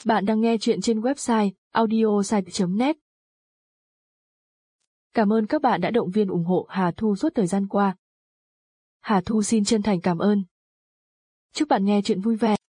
Bạn đang nghe chuyện trên website audiosite.net. Cảm ơn các bạn đã động viên ủng hộ Hà Thu suốt thời gian qua. Hà Thu xin chân thành cảm ơn. Chúc bạn nghe chuyện vui vẻ.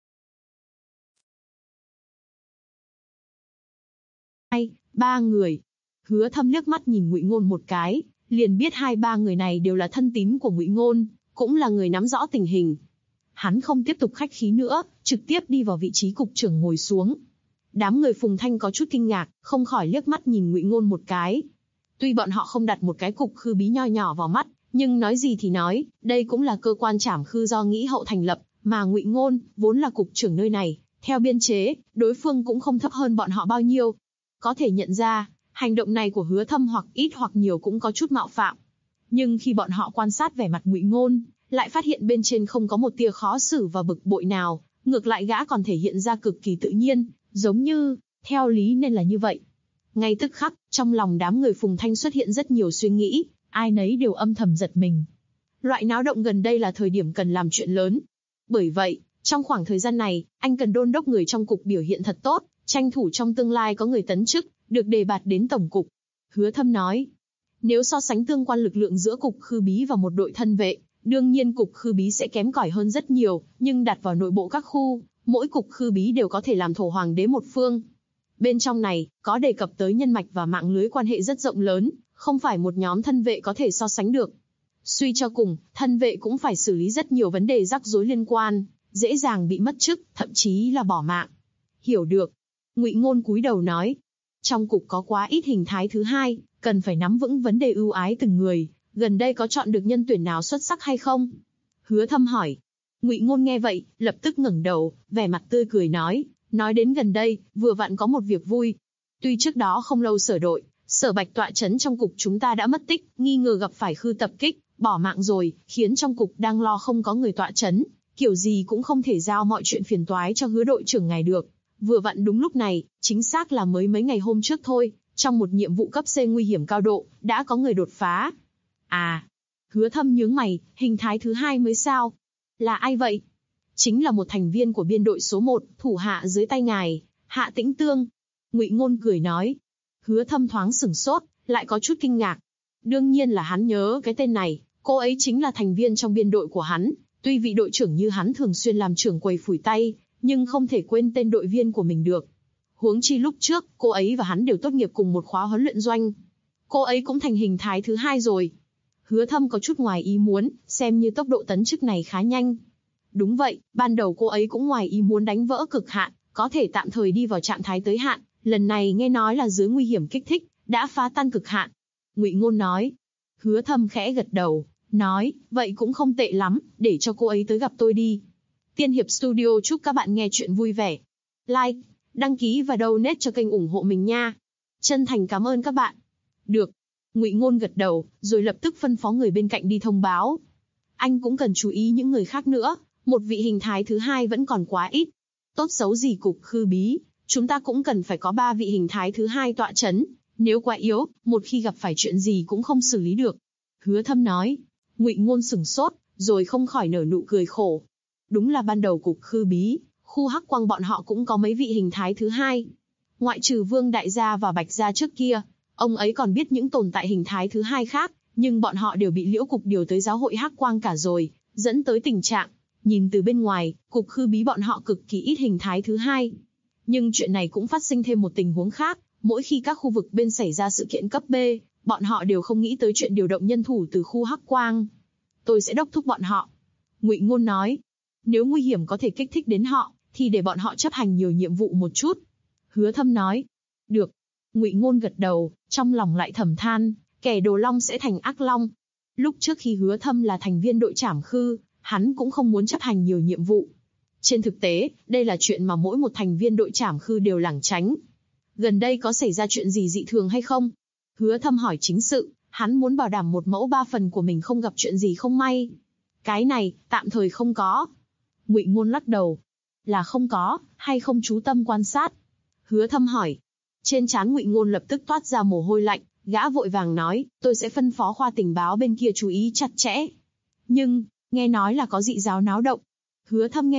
Ba người. Hứa Thâm liếc mắt nhìn Ngụy Ngôn một cái, liền biết hai ba người này đều là thân tín của Ngụy Ngôn, cũng là người nắm rõ tình hình. Hắn không tiếp tục khách khí nữa, trực tiếp đi vào vị trí cục trưởng ngồi xuống. Đám người Phùng Thanh có chút kinh ngạc, không khỏi liếc mắt nhìn Ngụy Ngôn một cái. Tuy bọn họ không đặt một cái cục khư bí nho nhỏ vào mắt, nhưng nói gì thì nói, đây cũng là cơ quan trảm khư do Nghĩ Hậu thành lập, mà Ngụy Ngôn vốn là cục trưởng nơi này, theo biên chế, đối phương cũng không thấp hơn bọn họ bao nhiêu. Có thể nhận ra, hành động này của Hứa Thâm hoặc ít hoặc nhiều cũng có chút mạo phạm. Nhưng khi bọn họ quan sát vẻ mặt Ngụy Ngôn, lại phát hiện bên trên không có một tia khó xử và bực bội nào, ngược lại gã còn thể hiện ra cực kỳ tự nhiên, giống như, theo lý nên là như vậy. Ngay tức khắc, trong lòng đám người Phùng Thanh xuất hiện rất nhiều suy nghĩ, ai nấy đều âm thầm giật mình. Loại náo động gần đây là thời điểm cần làm chuyện lớn. Bởi vậy, trong khoảng thời gian này, anh cần đôn đốc người trong cục biểu hiện thật tốt, tranh thủ trong tương lai có người tấn chức, được đề bạt đến tổng cục. Hứa Thâm nói, nếu so sánh tương quan lực lượng giữa cục khư bí và một đội thân vệ, đương nhiên cục khư bí sẽ kém cỏi hơn rất nhiều, nhưng đặt vào nội bộ các khu, mỗi cục khư bí đều có thể làm thổ hoàng đế một phương. Bên trong này, có đề cập tới nhân mạch và mạng lưới quan hệ rất rộng lớn, không phải một nhóm thân vệ có thể so sánh được. Suy cho cùng, thân vệ cũng phải xử lý rất nhiều vấn đề rắc rối liên quan, dễ dàng bị mất chức, thậm chí là bỏ mạng. Hiểu được. Ngụy Ngôn cúi đầu nói, trong cục có quá ít hình thái thứ hai, cần phải nắm vững vấn đề ưu ái từng người, gần đây có chọn được nhân tuyển nào xuất sắc hay không? Hứa Thâm hỏi. Ngụy Ngôn nghe vậy, lập tức ngẩng đầu, vẻ mặt tươi cười nói đến gần đây, vừa vặn có một việc vui. Tuy trước đó không lâu Sở Bạch tọa chấn trong cục chúng ta đã mất tích, nghi ngờ gặp phải khư tập kích, bỏ mạng rồi, khiến trong cục đang lo không có người tọa chấn, kiểu gì cũng không thể giao mọi chuyện phiền toái cho Hứa đội trưởng ngài được. Vừa vặn đúng lúc này, chính xác là mới mấy ngày hôm trước thôi, trong một nhiệm vụ cấp C nguy hiểm cao độ, đã có người đột phá. À, Hứa Thâm nhướng mày, hình thái thứ hai mới sao? Là ai vậy? Chính là một thành viên của biên đội số 1, thủ hạ dưới tay ngài, Hạ Tĩnh Tương. Ngụy Ngôn cười nói. Hứa Thâm thoáng sửng sốt, lại có chút kinh ngạc. Đương nhiên là hắn nhớ cái tên này, cô ấy chính là thành viên trong biên đội của hắn, tuy vị đội trưởng như hắn thường xuyên làm trưởng quầy phủi tay, nhưng không thể quên tên đội viên của mình được. Huống chi lúc trước, cô ấy và hắn đều tốt nghiệp cùng một khóa huấn luyện doanh. Cô ấy cũng thành hình thái thứ hai rồi. Hứa Thâm có chút ngoài ý muốn, xem như tốc độ tấn chức này khá nhanh. Đúng vậy, ban đầu cô ấy cũng ngoài ý muốn đánh vỡ cực hạn, có thể tạm thời đi vào trạng thái tới hạn, lần này nghe nói là dưới nguy hiểm kích thích, đã phá tan cực hạn. Ngụy Ngôn nói. Hứa Thâm khẽ gật đầu, nói, vậy cũng không tệ lắm, để cho cô ấy tới gặp tôi đi. Tiên Hiệp Studio chúc các bạn nghe chuyện vui vẻ. Like, đăng ký và donate cho kênh ủng hộ mình nha. Chân thành cảm ơn các bạn. Được. Ngụy Ngôn gật đầu, rồi lập tức phân phó người bên cạnh đi thông báo. Anh cũng cần chú ý những người khác nữa, một vị hình thái thứ hai vẫn còn quá ít. Tốt xấu gì cục khư bí, chúng ta cũng cần phải có 3 vị hình thái thứ hai tọa chấn, nếu quá yếu, một khi gặp phải chuyện gì cũng không xử lý được. Hứa Thâm nói. Ngụy Ngôn sửng sốt, rồi không khỏi nở nụ cười khổ. Đúng là ban đầu cục khư bí, khu Hắc Quang bọn họ cũng có mấy vị hình thái thứ hai. Ngoại trừ Vương Đại Gia và Bạch Gia trước kia, ông ấy còn biết những tồn tại hình thái thứ hai khác, nhưng bọn họ đều bị Liễu Cục điều tới giáo hội Hắc Quang cả rồi, dẫn tới tình trạng. Nhìn từ bên ngoài, cục khư bí bọn họ cực kỳ ít hình thái thứ hai. Nhưng chuyện này cũng phát sinh thêm một tình huống khác, mỗi khi các khu vực bên xảy ra sự kiện cấp B, bọn họ đều không nghĩ tới chuyện điều động nhân thủ từ khu Hắc Quang. Tôi sẽ đốc thúc bọn họ. Ngụy Ngôn nói. Nếu nguy hiểm có thể kích thích đến họ, thì để bọn họ chấp hành nhiều nhiệm vụ một chút. Hứa Thâm nói. Được. Ngụy Ngôn gật đầu, trong lòng lại thầm than, kẻ đồ long sẽ thành ác long. Lúc trước khi Hứa Thâm là thành viên đội trảm khư, hắn cũng không muốn chấp hành nhiều nhiệm vụ. Trên thực tế, đây là chuyện mà mỗi một thành viên đội trảm khư đều lảng tránh. Gần đây có xảy ra chuyện gì dị thường hay không? Hứa Thâm hỏi chính sự, hắn muốn bảo đảm 1 mẫu 3 phần của mình không gặp chuyện gì không may. Cái này, tạm thời không có. Ngụy Ngôn lắc đầu. Là không có, hay không chú tâm quan sát? Hứa Thâm hỏi. Trên trán Ngụy Ngôn lập tức toát ra mồ hôi lạnh, gã vội vàng nói, tôi sẽ phân phó khoa tình báo bên kia chú ý chặt chẽ. Nhưng, nghe nói là có dị giáo náo động. Hứa Thâm nghe vậy,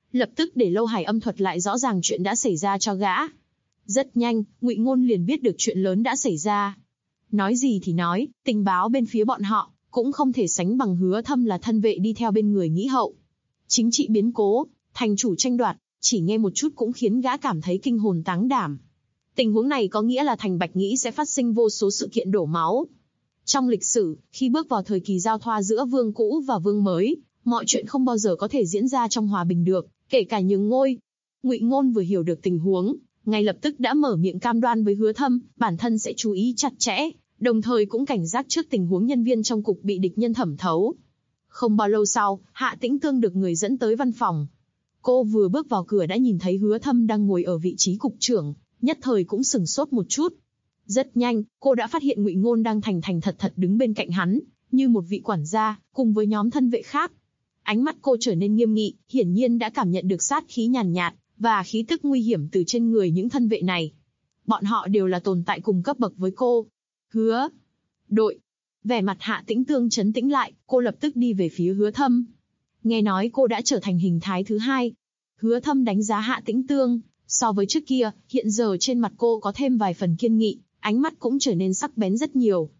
lập tức để Lâu Hải Âm thuật lại rõ ràng chuyện đã xảy ra cho gã. Rất nhanh, Ngụy Ngôn liền biết được chuyện lớn đã xảy ra. Nói gì thì nói, tình báo bên phía bọn họ cũng không thể sánh bằng Hứa Thâm là thân vệ đi theo bên người Nghĩ Hậu. Chính trị biến cố, thành chủ tranh đoạt, chỉ nghe một chút cũng khiến gã cảm thấy kinh hồn táng đảm. Tình huống này có nghĩa là thành Bạch Nghĩ sẽ phát sinh vô số sự kiện đổ máu. Trong lịch sử, khi bước vào thời kỳ giao thoa giữa vương cũ và vương mới, mọi chuyện không bao giờ có thể diễn ra trong hòa bình được, kể cả nhường ngôi. Ngụy Ngôn vừa hiểu được tình huống, ngay lập tức đã mở miệng cam đoan với Hứa Thâm, bản thân sẽ chú ý chặt chẽ, đồng thời cũng cảnh giác trước tình huống nhân viên trong cục bị địch nhân thẩm thấu. Không bao lâu sau, Hạ Tĩnh Tương được người dẫn tới văn phòng. Cô vừa bước vào cửa đã nhìn thấy Hứa Thâm đang ngồi ở vị trí cục trưởng, nhất thời cũng sửng sốt một chút. Rất nhanh, cô đã phát hiện Ngụy Ngôn đang thành thành thật thật đứng bên cạnh hắn, như một vị quản gia, cùng với nhóm thân vệ khác. Ánh mắt cô trở nên nghiêm nghị, hiển nhiên đã cảm nhận được sát khí nhàn nhạt, và khí tức nguy hiểm từ trên người những thân vệ này. Bọn họ đều là tồn tại cùng cấp bậc với cô. Hứa đội. Vẻ mặt Hạ Tĩnh Tương trấn tĩnh lại, cô lập tức đi về phía Hứa Thâm. Nghe nói cô đã trở thành hình thái thứ hai. Hứa Thâm đánh giá Hạ Tĩnh Tương, so với trước kia, hiện giờ trên mặt cô có thêm vài phần kiên nghị, ánh mắt cũng trở nên sắc bén rất nhiều.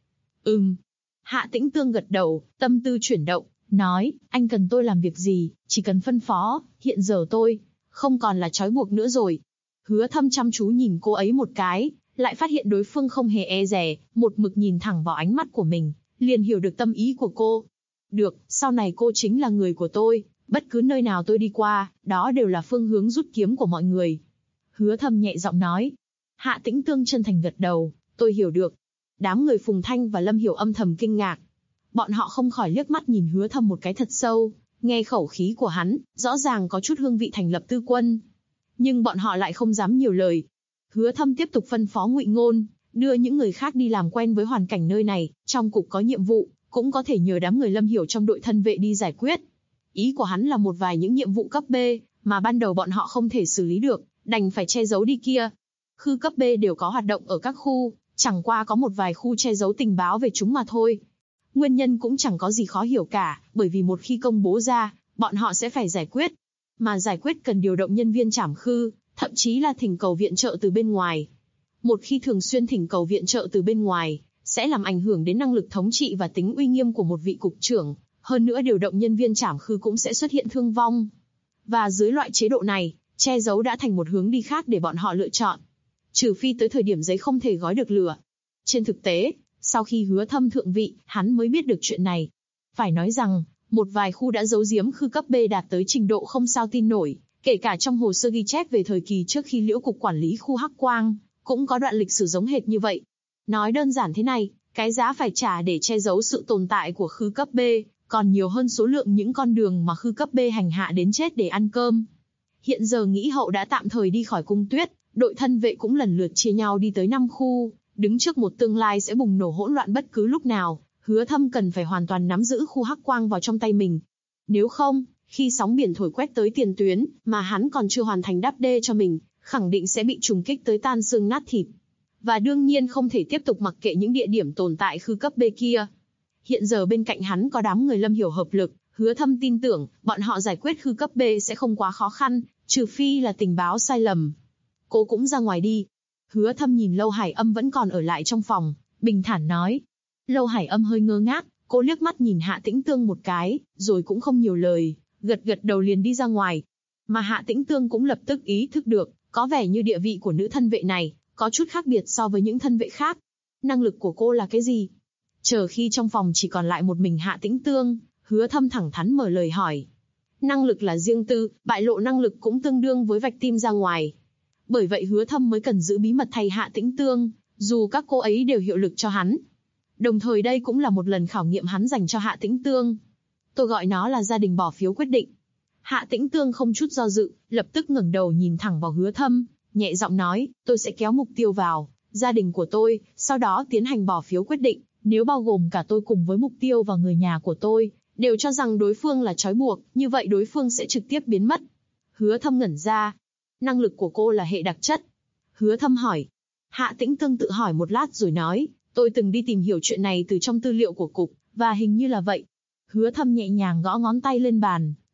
Hạ Tĩnh Tương gật đầu, tâm tư chuyển động, nói, anh cần tôi làm việc gì, chỉ cần phân phó, hiện giờ tôi không còn là trói buộc nữa rồi. Hứa Thâm chăm chú nhìn cô ấy một cái, lại phát hiện đối phương không hề e dè, một mực nhìn thẳng vào ánh mắt của mình, liền hiểu được tâm ý của cô. Được, sau này cô chính là người của tôi, bất cứ nơi nào tôi đi qua, đó đều là phương hướng rút kiếm của mọi người. Hứa Thâm nhẹ giọng nói. Hạ Tĩnh Tương chân thành gật đầu, tôi hiểu được. Đám người Phùng Thanh và Lâm Hiểu âm thầm kinh ngạc. Bọn họ không khỏi liếc mắt nhìn Hứa Thâm một cái thật sâu, nghe khẩu khí của hắn, rõ ràng có chút hương vị thành lập tư quân. Nhưng bọn họ lại không dám nhiều lời. Hứa Thâm tiếp tục phân phó Ngụy Ngôn, đưa những người khác đi làm quen với hoàn cảnh nơi này, trong cục có nhiệm vụ, cũng có thể nhờ đám người Lâm Hiểu trong đội thân vệ đi giải quyết. Ý của hắn là một vài những nhiệm vụ cấp B, mà ban đầu bọn họ không thể xử lý được, đành phải che giấu đi kia. Khu cấp B đều có hoạt động ở các khu, chẳng qua có một vài khu che giấu tình báo về chúng mà thôi. Nguyên nhân cũng chẳng có gì khó hiểu cả, bởi vì một khi công bố ra, bọn họ sẽ phải giải quyết. Mà giải quyết cần điều động nhân viên trảm khư, thậm chí là thỉnh cầu viện trợ từ bên ngoài. Một khi thường xuyên thỉnh cầu viện trợ từ bên ngoài, sẽ làm ảnh hưởng đến năng lực thống trị và tính uy nghiêm của một vị cục trưởng. Hơn nữa điều động nhân viên trảm khư cũng sẽ xuất hiện thương vong. Và dưới loại chế độ này, che giấu đã thành một hướng đi khác để bọn họ lựa chọn. Trừ phi tới thời điểm giấy không thể gói được lửa. Trên thực tế, sau khi Hứa Thâm thượng vị, hắn mới biết được chuyện này. Phải nói rằng, một vài khu đã giấu giếm khư cấp B đạt tới trình độ không sao tin nổi, kể cả trong hồ sơ ghi chép về thời kỳ trước khi Liễu cục quản lý khu Hắc Quang, cũng có đoạn lịch sử giống hệt như vậy. Nói đơn giản thế này, cái giá phải trả để che giấu sự tồn tại của khư cấp B, còn nhiều hơn số lượng những con đường mà khư cấp B hành hạ đến chết để ăn cơm. Hiện giờ Nghĩ Hậu đã tạm thời đi khỏi cung tuyết, đội thân vệ cũng lần lượt chia nhau đi tới 5 khu, đứng trước một tương lai sẽ bùng nổ hỗn loạn bất cứ lúc nào. Hứa Thâm cần phải hoàn toàn nắm giữ khu Hắc Quang vào trong tay mình. Nếu không, khi sóng biển thổi quét tới tiền tuyến, mà hắn còn chưa hoàn thành đắp đê cho mình, khẳng định sẽ bị trùng kích tới tan xương nát thịt. Và đương nhiên không thể tiếp tục mặc kệ những địa điểm tồn tại khư cấp B kia. Hiện giờ bên cạnh hắn có đám người Lâm Hiểu hợp lực, Hứa Thâm tin tưởng, bọn họ giải quyết khư cấp B sẽ không quá khó khăn, trừ phi là tình báo sai lầm. Cô cũng ra ngoài đi. Hứa Thâm nhìn Lâu Hải Âm vẫn còn ở lại trong phòng, bình thản nói. Lâu Hải Âm hơi ngơ ngác, cô liếc mắt nhìn Hạ Tĩnh Tương một cái, rồi cũng không nhiều lời, gật gật đầu liền đi ra ngoài. Mà Hạ Tĩnh Tương cũng lập tức ý thức được, có vẻ như địa vị của nữ thân vệ này, có chút khác biệt so với những thân vệ khác. Năng lực của cô là cái gì? Chờ khi trong phòng chỉ còn lại một mình Hạ Tĩnh Tương, Hứa Thâm thẳng thắn mở lời hỏi. Năng lực là riêng tư, bại lộ năng lực cũng tương đương với vạch tim ra ngoài. Bởi vậy Hứa Thâm mới cần giữ bí mật thay Hạ Tĩnh Tương, dù các cô ấy đều hiệu lực cho hắn. Đồng thời đây cũng là một lần khảo nghiệm hắn dành cho Hạ Tĩnh Tương. Tôi gọi nó là gia đình bỏ phiếu quyết định. Hạ Tĩnh Tương không chút do dự, lập tức ngẩng đầu nhìn thẳng vào Hứa Thâm, nhẹ giọng nói, tôi sẽ kéo mục tiêu vào, gia đình của tôi, sau đó tiến hành bỏ phiếu quyết định, nếu bao gồm cả tôi cùng với mục tiêu và người nhà của tôi, đều cho rằng đối phương là trói buộc, như vậy đối phương sẽ trực tiếp biến mất. Hứa Thâm ngẩn ra. Năng lực của cô là hệ đặc chất. Hứa Thâm hỏi. Hạ Tĩnh Tương tự hỏi một lát rồi nói, tôi từng đi tìm hiểu chuyện này từ trong tư liệu của cục, và hình như là vậy. Hứa Thâm nhẹ nhàng gõ ngón tay lên bàn,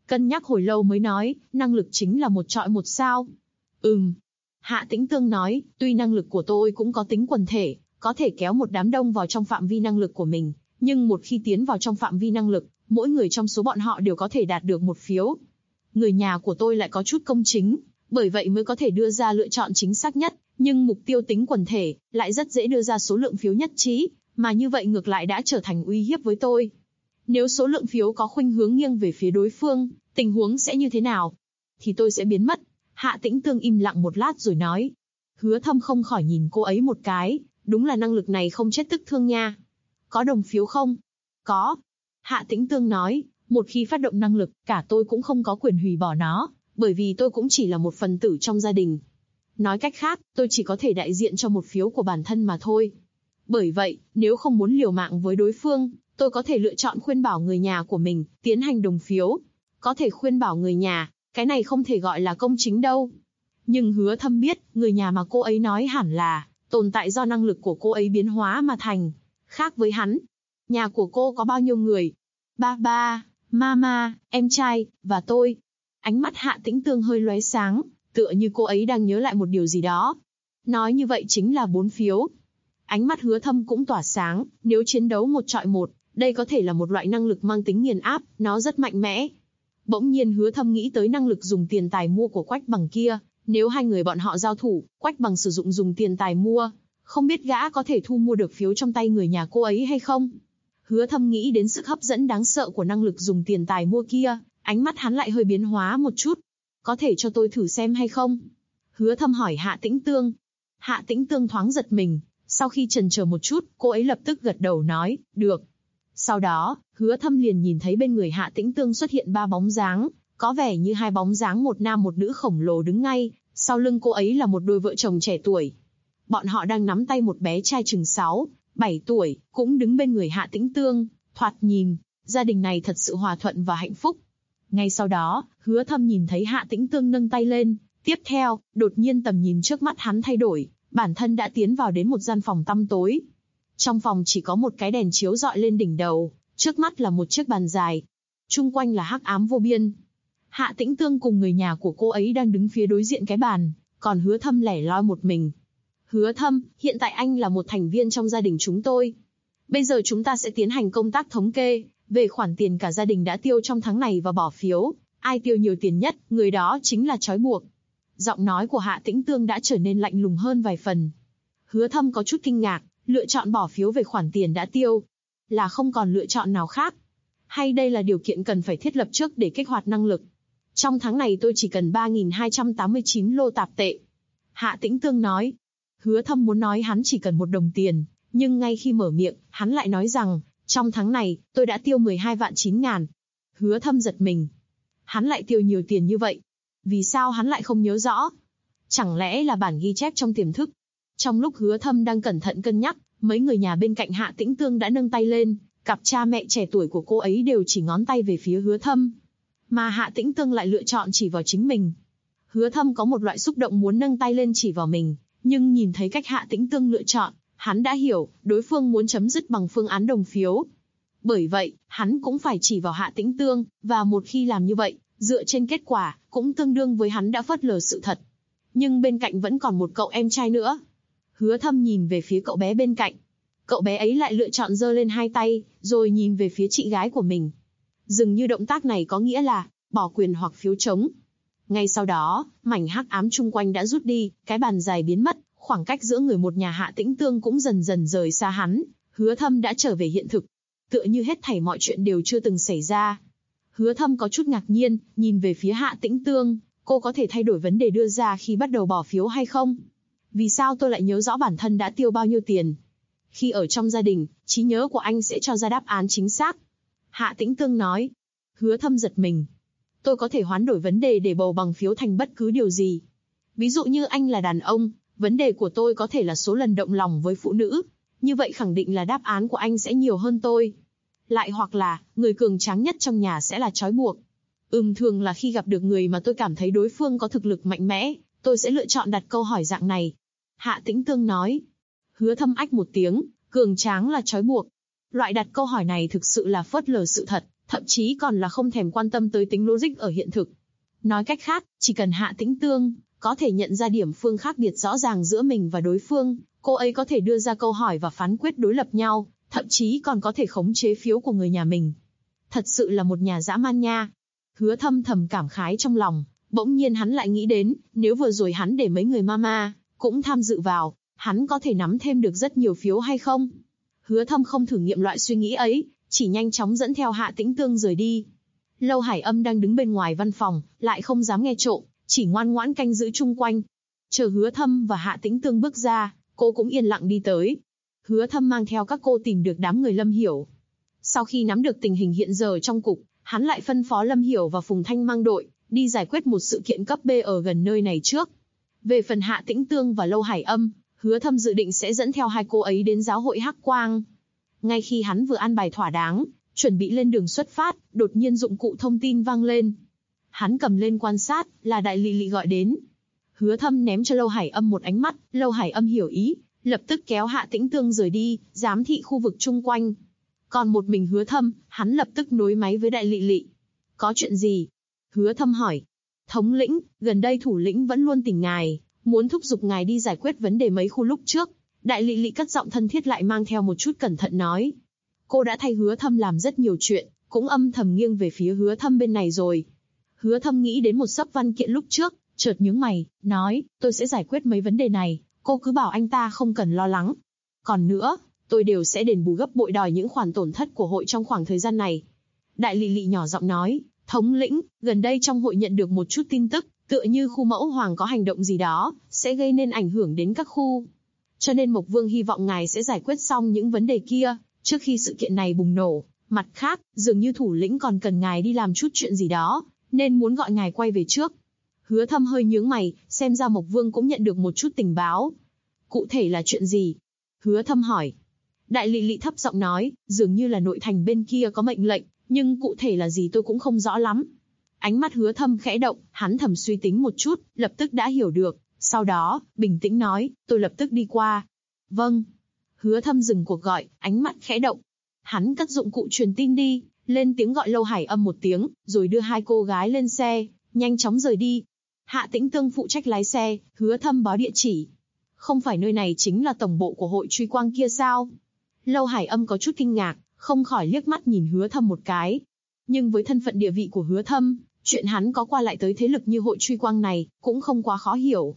Cân nhắc hồi lâu mới nói, năng lực chính là một trọi một sao. Hạ Tĩnh Tương nói, tuy năng lực của tôi cũng có tính quần thể, có thể kéo một đám đông vào trong phạm vi năng lực của mình, nhưng một khi tiến vào trong phạm vi năng lực, mỗi người trong số bọn họ đều có thể đạt được một phiếu. Người nhà của tôi lại có chút công chính, bởi vậy mới có thể đưa ra lựa chọn chính xác nhất, nhưng mục tiêu tính quần thể lại rất dễ đưa ra số lượng phiếu nhất trí, mà như vậy ngược lại đã trở thành uy hiếp với tôi. Nếu số lượng phiếu có khuynh hướng nghiêng về phía đối phương, tình huống sẽ như thế nào? Thì tôi sẽ biến mất. Hạ Tĩnh Tương im lặng một lát rồi nói. Hứa Thâm không khỏi nhìn cô ấy một cái, đúng là năng lực này không chết tức thương nha. Có đồng phiếu không? Có. Hạ Tĩnh Tương nói, một khi phát động năng lực, cả tôi cũng không có quyền hủy bỏ nó, bởi vì tôi cũng chỉ là một phần tử trong gia đình. Nói cách khác, tôi chỉ có thể đại diện cho một phiếu của bản thân mà thôi. Bởi vậy, nếu không muốn liều mạng với đối phương, tôi có thể lựa chọn khuyên bảo người nhà của mình, tiến hành đồng phiếu. Có thể khuyên bảo người nhà, cái này không thể gọi là công chính đâu. Nhưng Hứa Thâm biết, người nhà mà cô ấy nói hẳn là tồn tại do năng lực của cô ấy biến hóa mà thành. Khác với hắn, nhà của cô có bao nhiêu người? Ba, mama, em trai, và tôi. Ánh mắt Hạ Tĩnh Tương hơi lóe sáng, tựa như cô ấy đang nhớ lại một điều gì đó. Nói như vậy chính là 4 phiếu. Ánh mắt Hứa Thâm cũng tỏa sáng, nếu chiến đấu một trọi một, đây có thể là một loại năng lực mang tính nghiền áp, nó rất mạnh mẽ. Bỗng nhiên Hứa Thâm nghĩ tới năng lực dùng tiền tài mua của Quách Bằng kia, nếu hai người bọn họ giao thủ, Quách Bằng sử dụng dùng tiền tài mua, không biết gã có thể thu mua được phiếu trong tay người nhà cô ấy hay không? Hứa Thâm nghĩ đến sức hấp dẫn đáng sợ của năng lực dùng tiền tài mua kia, ánh mắt hắn lại hơi biến hóa một chút. Có thể cho tôi thử xem hay không? Hứa Thâm hỏi Hạ Tĩnh Tương. Hạ Tĩnh Tương thoáng giật mình, sau khi chần chờ một chút, cô ấy lập tức gật đầu nói, được. Sau đó, Hứa Thâm liền nhìn thấy bên người Hạ Tĩnh Tương xuất hiện 3 bóng dáng, có vẻ như 2 bóng dáng một nam một nữ khổng lồ đứng ngay, sau lưng cô ấy là một đôi vợ chồng trẻ tuổi. Bọn họ đang nắm tay một bé trai chừng 6, 7 tuổi, cũng đứng bên người Hạ Tĩnh Tương, thoạt nhìn, gia đình này thật sự hòa thuận và hạnh phúc. Ngay sau đó, Hứa Thâm nhìn thấy Hạ Tĩnh Tương nâng tay lên, tiếp theo, đột nhiên tầm nhìn trước mắt hắn thay đổi, bản thân đã tiến vào đến một gian phòng tăm tối. Trong phòng chỉ có một cái đèn chiếu rọi lên đỉnh đầu, trước mắt là một chiếc bàn dài. Chung quanh là hắc ám vô biên. Hạ Tĩnh Tương cùng người nhà của cô ấy đang đứng phía đối diện cái bàn, còn Hứa Thâm lẻ loi một mình. Hứa Thâm, hiện tại anh là một thành viên trong gia đình chúng tôi. Bây giờ chúng ta sẽ tiến hành công tác thống kê, về khoản tiền cả gia đình đã tiêu trong tháng này và bỏ phiếu. Ai tiêu nhiều tiền nhất, người đó chính là trói buộc. Giọng nói của Hạ Tĩnh Tương đã trở nên lạnh lùng hơn vài phần. Hứa Thâm có chút kinh ngạc, lựa chọn bỏ phiếu về khoản tiền đã tiêu. Là không còn lựa chọn nào khác? Hay đây là điều kiện cần phải thiết lập trước để kích hoạt năng lực? Trong tháng này tôi chỉ cần 3.289 lô tạp tệ. Hạ Tĩnh Tương nói. Hứa Thâm muốn nói hắn chỉ cần 1 đồng tiền, nhưng ngay khi mở miệng, hắn lại nói rằng, trong tháng này, tôi đã tiêu 12 vạn 9 ngàn. Hứa Thâm giật mình. Hắn lại tiêu nhiều tiền như vậy. Vì sao hắn lại không nhớ rõ? Chẳng lẽ là bản ghi chép trong tiềm thức? Trong lúc Hứa Thâm đang cẩn thận cân nhắc, mấy người nhà bên cạnh Hạ Tĩnh Tương đã nâng tay lên, cặp cha mẹ trẻ tuổi của cô ấy đều chỉ ngón tay về phía Hứa Thâm. Mà Hạ Tĩnh Tương lại lựa chọn chỉ vào chính mình. Hứa Thâm có một loại xúc động muốn nâng tay lên chỉ vào mình, nhưng nhìn thấy cách Hạ Tĩnh Tương lựa chọn, hắn đã hiểu, đối phương muốn chấm dứt bằng phương án đồng phiếu. Bởi vậy, hắn cũng phải chỉ vào Hạ Tĩnh Tương, và một khi làm như vậy, dựa trên kết quả, cũng tương đương với hắn đã phớt lờ sự thật. Nhưng bên cạnh vẫn còn một cậu em trai nữa. Hứa Thâm nhìn về phía cậu bé bên cạnh. Cậu bé ấy lại lựa chọn giơ lên 2 tay, rồi nhìn về phía chị gái của mình. Dường như động tác này có nghĩa là, bỏ quyền hoặc phiếu trống. Ngay sau đó, mảnh hắc ám chung quanh đã rút đi, cái bàn dài biến mất, khoảng cách giữa người một nhà Hạ Tĩnh Tương cũng dần dần rời xa hắn. Hứa Thâm đã trở về hiện thực. Tựa như hết thảy mọi chuyện đều chưa từng xảy ra. Hứa Thâm có chút ngạc nhiên, nhìn về phía Hạ Tĩnh Tương, cô có thể thay đổi vấn đề đưa ra khi bắt đầu bỏ phiếu hay không? Vì sao tôi lại nhớ rõ bản thân đã tiêu bao nhiêu tiền? Khi ở trong gia đình, trí nhớ của anh sẽ cho ra đáp án chính xác. Hạ Tĩnh Tương nói. Hứa Thâm giật mình. Tôi có thể hoán đổi vấn đề để bầu bằng phiếu thành bất cứ điều gì. Ví dụ như anh là đàn ông, vấn đề của tôi có thể là số lần động lòng với phụ nữ. Như vậy khẳng định là đáp án của anh sẽ nhiều hơn tôi. Lại hoặc là, người cường tráng nhất trong nhà sẽ là trói buộc. Thường là khi gặp được người mà tôi cảm thấy đối phương có thực lực mạnh mẽ, tôi sẽ lựa chọn đặt câu hỏi dạng này. Hạ Tĩnh Tương nói. Hứa Thâm ách một tiếng, cường tráng là trói buộc. Loại đặt câu hỏi này thực sự là phớt lờ sự thật, thậm chí còn là không thèm quan tâm tới tính logic ở hiện thực. Nói cách khác, chỉ cần Hạ Tĩnh Tương có thể nhận ra điểm phương khác biệt rõ ràng giữa mình và đối phương, cô ấy có thể đưa ra câu hỏi và phán quyết đối lập nhau, thậm chí còn có thể khống chế phiếu của người nhà mình. Thật sự là một nhà dã man nha. Hứa Thâm thầm cảm khái trong lòng, bỗng nhiên hắn lại nghĩ đến, nếu vừa rồi hắn để mấy người mama cũng tham dự vào, hắn có thể nắm thêm được rất nhiều phiếu hay không? Hứa Thâm không thử nghiệm loại suy nghĩ ấy, chỉ nhanh chóng dẫn theo Hạ Tĩnh Tương rời đi. Lâu Hải Âm đang đứng bên ngoài văn phòng, lại không dám nghe trộm, chỉ ngoan ngoãn canh giữ chung quanh. Chờ Hứa Thâm và Hạ Tĩnh Tương bước ra, cô cũng yên lặng đi tới. Hứa Thâm mang theo các cô tìm được đám người Lâm Hiểu. Sau khi nắm được tình hình hiện giờ trong cục, hắn lại phân phó Lâm Hiểu và Phùng Thanh mang đội, đi giải quyết một sự kiện cấp B ở gần nơi này trước. Về phần Hạ Tĩnh Tương và Lâu Hải Âm, Hứa Thâm dự định sẽ dẫn theo hai cô ấy đến giáo hội Hắc Quang. Ngay khi hắn vừa an bài thỏa đáng, chuẩn bị lên đường xuất phát, đột nhiên dụng cụ thông tin vang lên. Hắn cầm lên quan sát, là Đại Lị Lị gọi đến. Hứa Thâm ném cho Lâu Hải Âm một ánh mắt, Lâu Hải Âm hiểu ý, lập tức kéo Hạ Tĩnh Tương rời đi, giám thị khu vực chung quanh. Còn một mình Hứa Thâm, hắn lập tức nối máy với Đại Lị Lị. Có chuyện gì? Hứa Thâm hỏi. Thống lĩnh, gần đây thủ lĩnh vẫn luôn tìm ngài, muốn thúc giục ngài đi giải quyết vấn đề mấy khu lúc trước. Đại Lị Lị cất giọng thân thiết lại mang theo một chút cẩn thận nói. Cô đã thay Hứa Thâm làm rất nhiều chuyện, cũng âm thầm nghiêng về phía Hứa Thâm bên này rồi. Hứa Thâm nghĩ đến một xấp văn kiện lúc trước, chợt nhướng mày, nói, tôi sẽ giải quyết mấy vấn đề này, cô cứ bảo anh ta không cần lo lắng. Còn nữa, tôi đều sẽ đền bù gấp bội đòi những khoản tổn thất của hội trong khoảng thời gian này. Đại Lị Lị nhỏ giọng nói, thống lĩnh, gần đây trong hội nhận được một chút tin tức, tựa như khu mẫu hoàng có hành động gì đó, sẽ gây nên ảnh hưởng đến các khu. Cho nên Mộc Vương hy vọng ngài sẽ giải quyết xong những vấn đề kia, trước khi sự kiện này bùng nổ. Mặt khác, dường như thủ lĩnh còn cần ngài đi làm chút chuyện gì đó, nên muốn gọi ngài quay về trước. Hứa Thâm hơi nhướng mày, xem ra Mộc Vương cũng nhận được một chút tình báo. Cụ thể là chuyện gì? Hứa Thâm hỏi. Đại Lị Lị thấp giọng nói, dường như là nội thành bên kia có mệnh lệnh, nhưng cụ thể là gì tôi cũng không rõ lắm. Ánh mắt Hứa Thâm khẽ động, hắn thầm suy tính một chút, lập tức đã hiểu được. Sau đó, bình tĩnh nói, tôi lập tức đi qua. Vâng. Hứa Thâm dừng cuộc gọi, ánh mắt khẽ động. Hắn cất dụng cụ truyền tin đi, lên tiếng gọi Lâu Hải Âm một tiếng, rồi đưa hai cô gái lên xe, nhanh chóng rời đi. Hạ Tĩnh Tương phụ trách lái xe, Hứa Thâm báo địa chỉ. Không phải nơi này chính là tổng bộ của hội truy quang kia sao? Lâu Hải Âm có chút kinh ngạc, không khỏi liếc mắt nhìn Hứa Thâm một cái. Nhưng với thân phận địa vị của Hứa Thâm, chuyện hắn có qua lại tới thế lực như hội truy quang này, cũng không quá khó hiểu.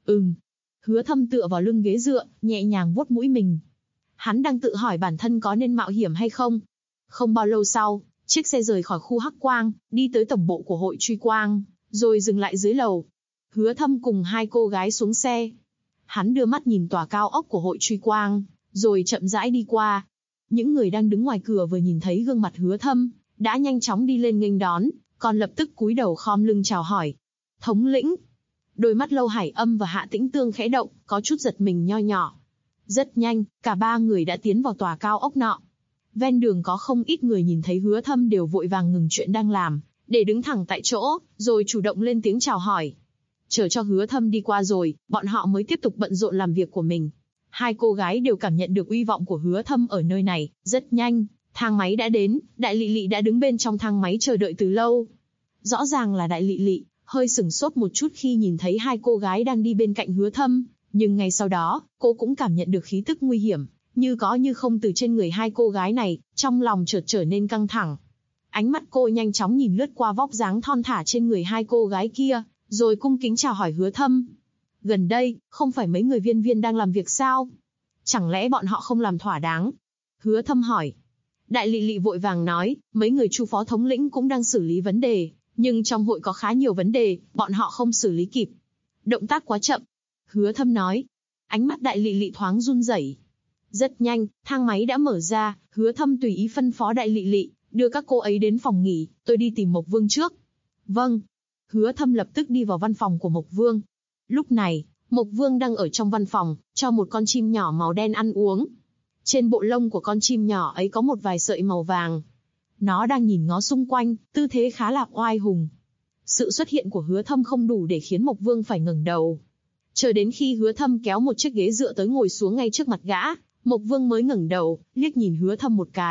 Hứa Thâm tựa vào lưng ghế dựa, nhẹ nhàng vuốt mũi mình. Hắn đang tự hỏi bản thân có nên mạo hiểm hay không. Không bao lâu sau, chiếc xe rời khỏi khu Hắc Quang, đi tới tổng bộ của hội truy quang, rồi dừng lại dưới lầu. Hứa Thâm cùng hai cô gái xuống xe. Hắn đưa mắt nhìn tòa cao ốc của hội truy quang, rồi chậm rãi đi qua. Những người đang đứng ngoài cửa vừa nhìn thấy gương mặt Hứa Thâm, đã nhanh chóng đi lên nghênh đón, còn lập tức cúi đầu khom lưng chào hỏi. Thống lĩnh. Đôi mắt Lâu Hải Âm và Hạ Tĩnh Tương khẽ động, có chút giật mình nho nhỏ. Rất nhanh, cả ba người đã tiến vào tòa cao ốc nọ. Ven đường có không ít người nhìn thấy Hứa Thâm đều vội vàng ngừng chuyện đang làm, để đứng thẳng tại chỗ, rồi chủ động lên tiếng chào hỏi. Chờ cho Hứa Thâm đi qua rồi, bọn họ mới tiếp tục bận rộn làm việc của mình. Hai cô gái đều cảm nhận được uy vọng của Hứa Thâm ở nơi này. Rất nhanh, thang máy đã đến, Đại Lị Lị đã đứng bên trong thang máy chờ đợi từ lâu. Rõ ràng là Đại Lị Lị hơi sửng sốt một chút khi nhìn thấy hai cô gái đang đi bên cạnh Hứa Thâm, nhưng ngay sau đó, cô cũng cảm nhận được khí tức nguy hiểm, như có như không từ trên người hai cô gái này, trong lòng chợt trở nên căng thẳng. Ánh mắt cô nhanh chóng nhìn lướt qua vóc dáng thon thả trên người hai cô gái kia, rồi cung kính chào hỏi Hứa Thâm. Gần đây, không phải mấy người viên đang làm việc sao? Chẳng lẽ bọn họ không làm thỏa đáng? Hứa Thâm hỏi. Đại Lị Lị vội vàng nói, mấy người Chu phó thống lĩnh cũng đang xử lý vấn đề, nhưng trong hội có khá nhiều vấn đề, bọn họ không xử lý kịp. Động tác quá chậm. Hứa Thâm nói. Ánh mắt Đại Lị Lị thoáng run rẩy. Rất nhanh, thang máy đã mở ra, Hứa Thâm tùy ý phân phó Đại Lị Lị, đưa các cô ấy đến phòng nghỉ, tôi đi tìm Mộc Vương trước. Vâng. Hứa Thâm lập tức đi vào văn phòng của Mộc Vương. Lúc này, Mộc Vương đang ở trong văn phòng, cho một con chim nhỏ màu đen ăn uống. Trên bộ lông của con chim nhỏ ấy có một vài sợi màu vàng. Nó đang nhìn ngó xung quanh, tư thế khá là oai hùng. Sự xuất hiện của Hứa Thâm không đủ để khiến Mộc Vương phải ngẩng đầu. Chờ đến khi Hứa Thâm kéo một chiếc ghế dựa tới ngồi xuống ngay trước mặt gã, Mộc Vương mới ngẩng đầu, liếc nhìn Hứa Thâm một cái,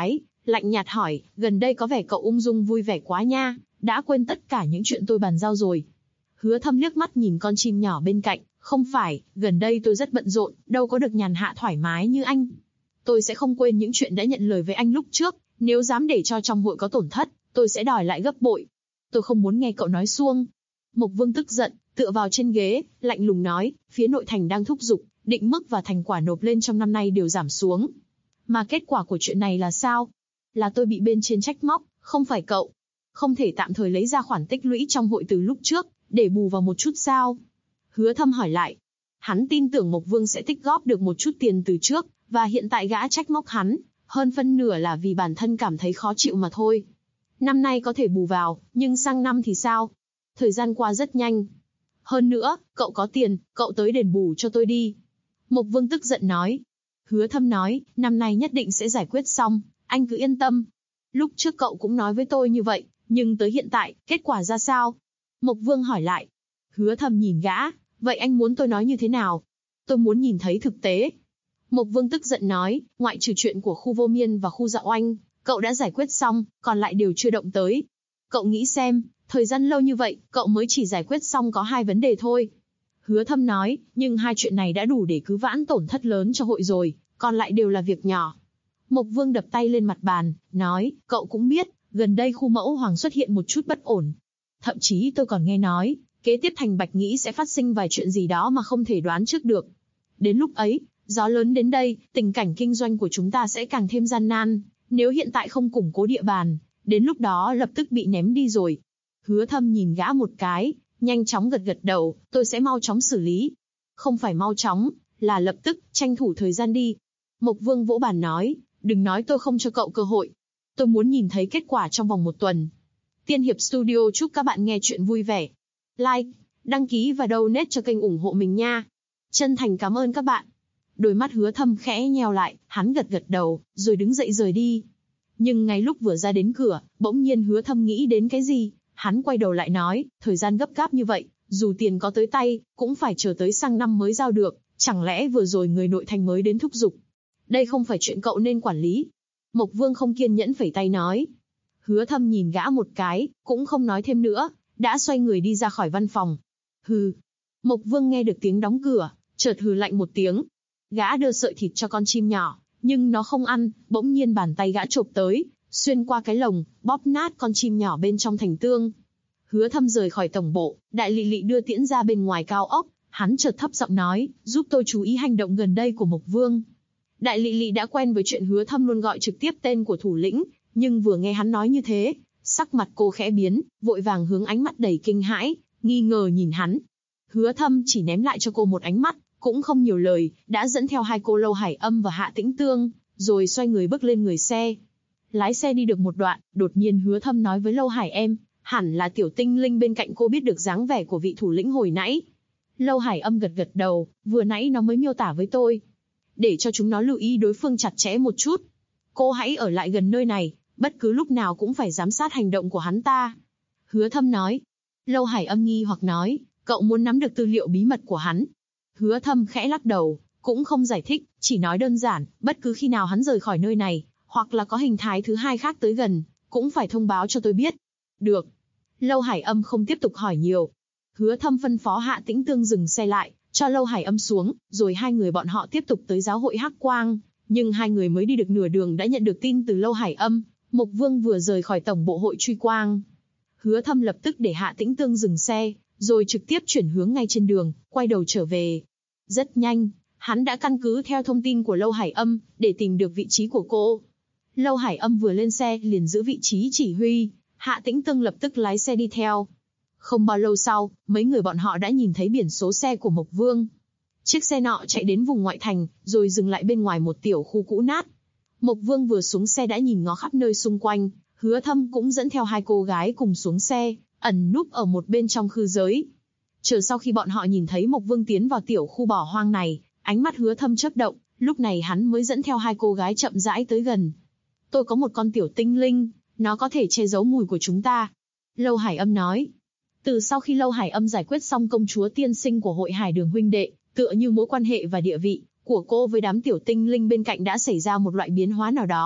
lạnh nhạt hỏi, gần đây có vẻ cậu ung dung vui vẻ quá nha, đã quên tất cả những chuyện tôi bàn giao rồi. Hứa Thâm liếc mắt nhìn con chim nhỏ bên cạnh, không phải, gần đây tôi rất bận rộn, đâu có được nhàn hạ thoải mái như anh. Tôi sẽ không quên những chuyện đã nhận lời với anh lúc trước, nếu dám để cho trong hội có tổn thất, tôi sẽ đòi lại gấp bội. Tôi không muốn nghe cậu nói suông. Mộc Vương tức giận, tựa vào trên ghế, lạnh lùng nói, phía nội thành đang thúc giục, định mức và thành quả nộp lên trong năm nay đều giảm xuống. Mà kết quả của chuyện này là sao? Là tôi bị bên trên trách móc, không phải cậu. Không thể tạm thời lấy ra khoản tích lũy trong hội từ lúc trước, để bù vào một chút sao? Hứa Thâm hỏi lại. Hắn tin tưởng Mộc Vương sẽ tích góp được một chút tiền từ trước, và hiện tại gã trách móc hắn, hơn phân nửa là vì bản thân cảm thấy khó chịu mà thôi. Năm nay có thể bù vào, nhưng sang năm thì sao? Thời gian qua rất nhanh. Hơn nữa, cậu có tiền, cậu tới đền bù cho tôi đi. Mộc Vương tức giận nói. Hứa Thâm nói, năm nay nhất định sẽ giải quyết xong, anh cứ yên tâm. Lúc trước cậu cũng nói với tôi như vậy, nhưng tới hiện tại, kết quả ra sao? Mộc Vương hỏi lại. Hứa Thâm nhìn gã, vậy anh muốn tôi nói như thế nào? Tôi muốn nhìn thấy thực tế. Mộc Vương tức giận nói, ngoại trừ chuyện của khu Vô Miên và khu Dạ Oanh, cậu đã giải quyết xong, còn lại đều chưa động tới. Cậu nghĩ xem, thời gian lâu như vậy, cậu mới chỉ giải quyết xong có 2 vấn đề thôi. Hứa Thâm nói, nhưng 2 chuyện này đã đủ để cứu vãn tổn thất lớn cho hội rồi, còn lại đều là việc nhỏ. Mộc Vương đập tay lên mặt bàn, nói, cậu cũng biết, gần đây khu Mẫu Hoàng xuất hiện một chút bất ổn. Thậm chí tôi còn nghe nói, kế tiếp Thành Bạch nghĩ sẽ phát sinh vài chuyện gì đó mà không thể đoán trước được. Đến lúc ấy, gió lớn đến đây, tình cảnh kinh doanh của chúng ta sẽ càng thêm gian nan, nếu hiện tại không củng cố địa bàn, đến lúc đó lập tức bị ném đi rồi. Hứa Thâm nhìn gã một cái, nhanh chóng gật gật đầu, tôi sẽ mau chóng xử lý. Không phải mau chóng, là lập tức, tranh thủ thời gian đi. Mộc Vương vỗ bàn nói, đừng nói tôi không cho cậu cơ hội. Tôi muốn nhìn thấy kết quả trong vòng 1 tuần. Tiên Hiệp Studio chúc các bạn nghe chuyện vui vẻ. Like, đăng ký và donate cho kênh ủng hộ mình nha. Chân thành cảm ơn các bạn. Đôi mắt Hứa Thâm khẽ nheo lại, hắn gật gật đầu, rồi đứng dậy rời đi. Nhưng ngay lúc vừa ra đến cửa, bỗng nhiên Hứa Thâm nghĩ đến cái gì, hắn quay đầu lại nói, thời gian gấp gáp như vậy, dù tiền có tới tay, cũng phải chờ tới sang năm mới giao được, chẳng lẽ vừa rồi người nội thành mới đến thúc giục. Đây không phải chuyện cậu nên quản lý. Mộc Vương không kiên nhẫn phẩy tay nói. Hứa Thâm nhìn gã một cái, cũng không nói thêm nữa, đã xoay người đi ra khỏi văn phòng. Hừ. Mộc Vương nghe được tiếng đóng cửa, chợt hừ lạnh một tiếng. Gã đưa sợi thịt cho con chim nhỏ, nhưng nó không ăn, bỗng nhiên bàn tay gã chộp tới, xuyên qua cái lồng, bóp nát con chim nhỏ bên trong thành tương. Hứa Thâm rời khỏi tổng bộ, Đại Lị Lị đưa tiễn ra bên ngoài cao ốc, hắn chợt thấp giọng nói, giúp tôi chú ý hành động gần đây của Mộc Vương. Đại Lị Lị đã quen với chuyện Hứa Thâm luôn gọi trực tiếp tên của thủ lĩnh, nhưng vừa nghe hắn nói như thế, sắc mặt cô khẽ biến, vội vàng hướng ánh mắt đầy kinh hãi, nghi ngờ nhìn hắn. Hứa Thâm chỉ ném lại cho cô một ánh mắt, cũng không nhiều lời, đã dẫn theo 2 cô Lâu Hải Âm và Hạ Tĩnh Tương, rồi xoay người bước lên người xe. Lái xe đi được một đoạn, đột nhiên Hứa Thâm nói với Lâu Hải Em, hẳn là tiểu tinh linh bên cạnh cô biết được dáng vẻ của vị thủ lĩnh hồi nãy. Lâu Hải Âm gật gật đầu, vừa nãy nó mới miêu tả với tôi. Để cho chúng nó lưu ý đối phương chặt chẽ một chút. Cô hãy ở lại gần nơi này, bất cứ lúc nào cũng phải giám sát hành động của hắn ta. Hứa Thâm nói. Lâu Hải Âm nghi hoặc nói, cậu muốn nắm được tư liệu bí mật của hắn. Hứa Thâm khẽ lắc đầu, cũng không giải thích, chỉ nói đơn giản, bất cứ khi nào hắn rời khỏi nơi này, hoặc là có hình thái thứ hai khác tới gần, cũng phải thông báo cho tôi biết. Được. Lâu Hải Âm không tiếp tục hỏi nhiều. Hứa Thâm phân phó Hạ Tĩnh Tương dừng xe lại, cho Lâu Hải Âm xuống, rồi 2 người bọn họ tiếp tục tới giáo hội Hắc Quang. Nhưng 2 người mới đi được nửa đường đã nhận được tin từ Lâu Hải Âm, Mộc Vương vừa rời khỏi tổng bộ hội Truy Quang. Hứa Thâm lập tức để Hạ Tĩnh Tương dừng xe, rồi trực tiếp chuyển hướng ngay trên đường, quay đầu trở về. Rất nhanh, hắn đã căn cứ theo thông tin của Lâu Hải Âm, để tìm được vị trí của cô. Lâu Hải Âm vừa lên xe liền giữ vị trí chỉ huy, Hạ Tĩnh Tương lập tức lái xe đi theo. Không bao lâu sau, mấy người bọn họ đã nhìn thấy biển số xe của Mộc Vương. Chiếc xe nọ chạy đến vùng ngoại thành, rồi dừng lại bên ngoài một tiểu khu cũ nát. Mộc Vương vừa xuống xe đã nhìn ngó khắp nơi xung quanh, Hứa Thâm cũng dẫn theo 2 cô gái cùng xuống xe, ẩn núp ở một bên trong khư giới. Chờ sau khi bọn họ nhìn thấy Mộc Vương tiến vào tiểu khu bỏ hoang này, ánh mắt Hứa Thâm chớp động, lúc này hắn mới dẫn theo 2 cô gái chậm rãi tới gần. Tôi có một con tiểu tinh linh, nó có thể che giấu mùi của chúng ta. Lâu Hải Âm nói. Từ sau khi Lâu Hải Âm giải quyết xong công chúa tiên sinh của hội Hải Đường huynh đệ, tựa như mối quan hệ và địa vị của cô với đám tiểu tinh linh bên cạnh đã xảy ra một loại biến hóa nào đó,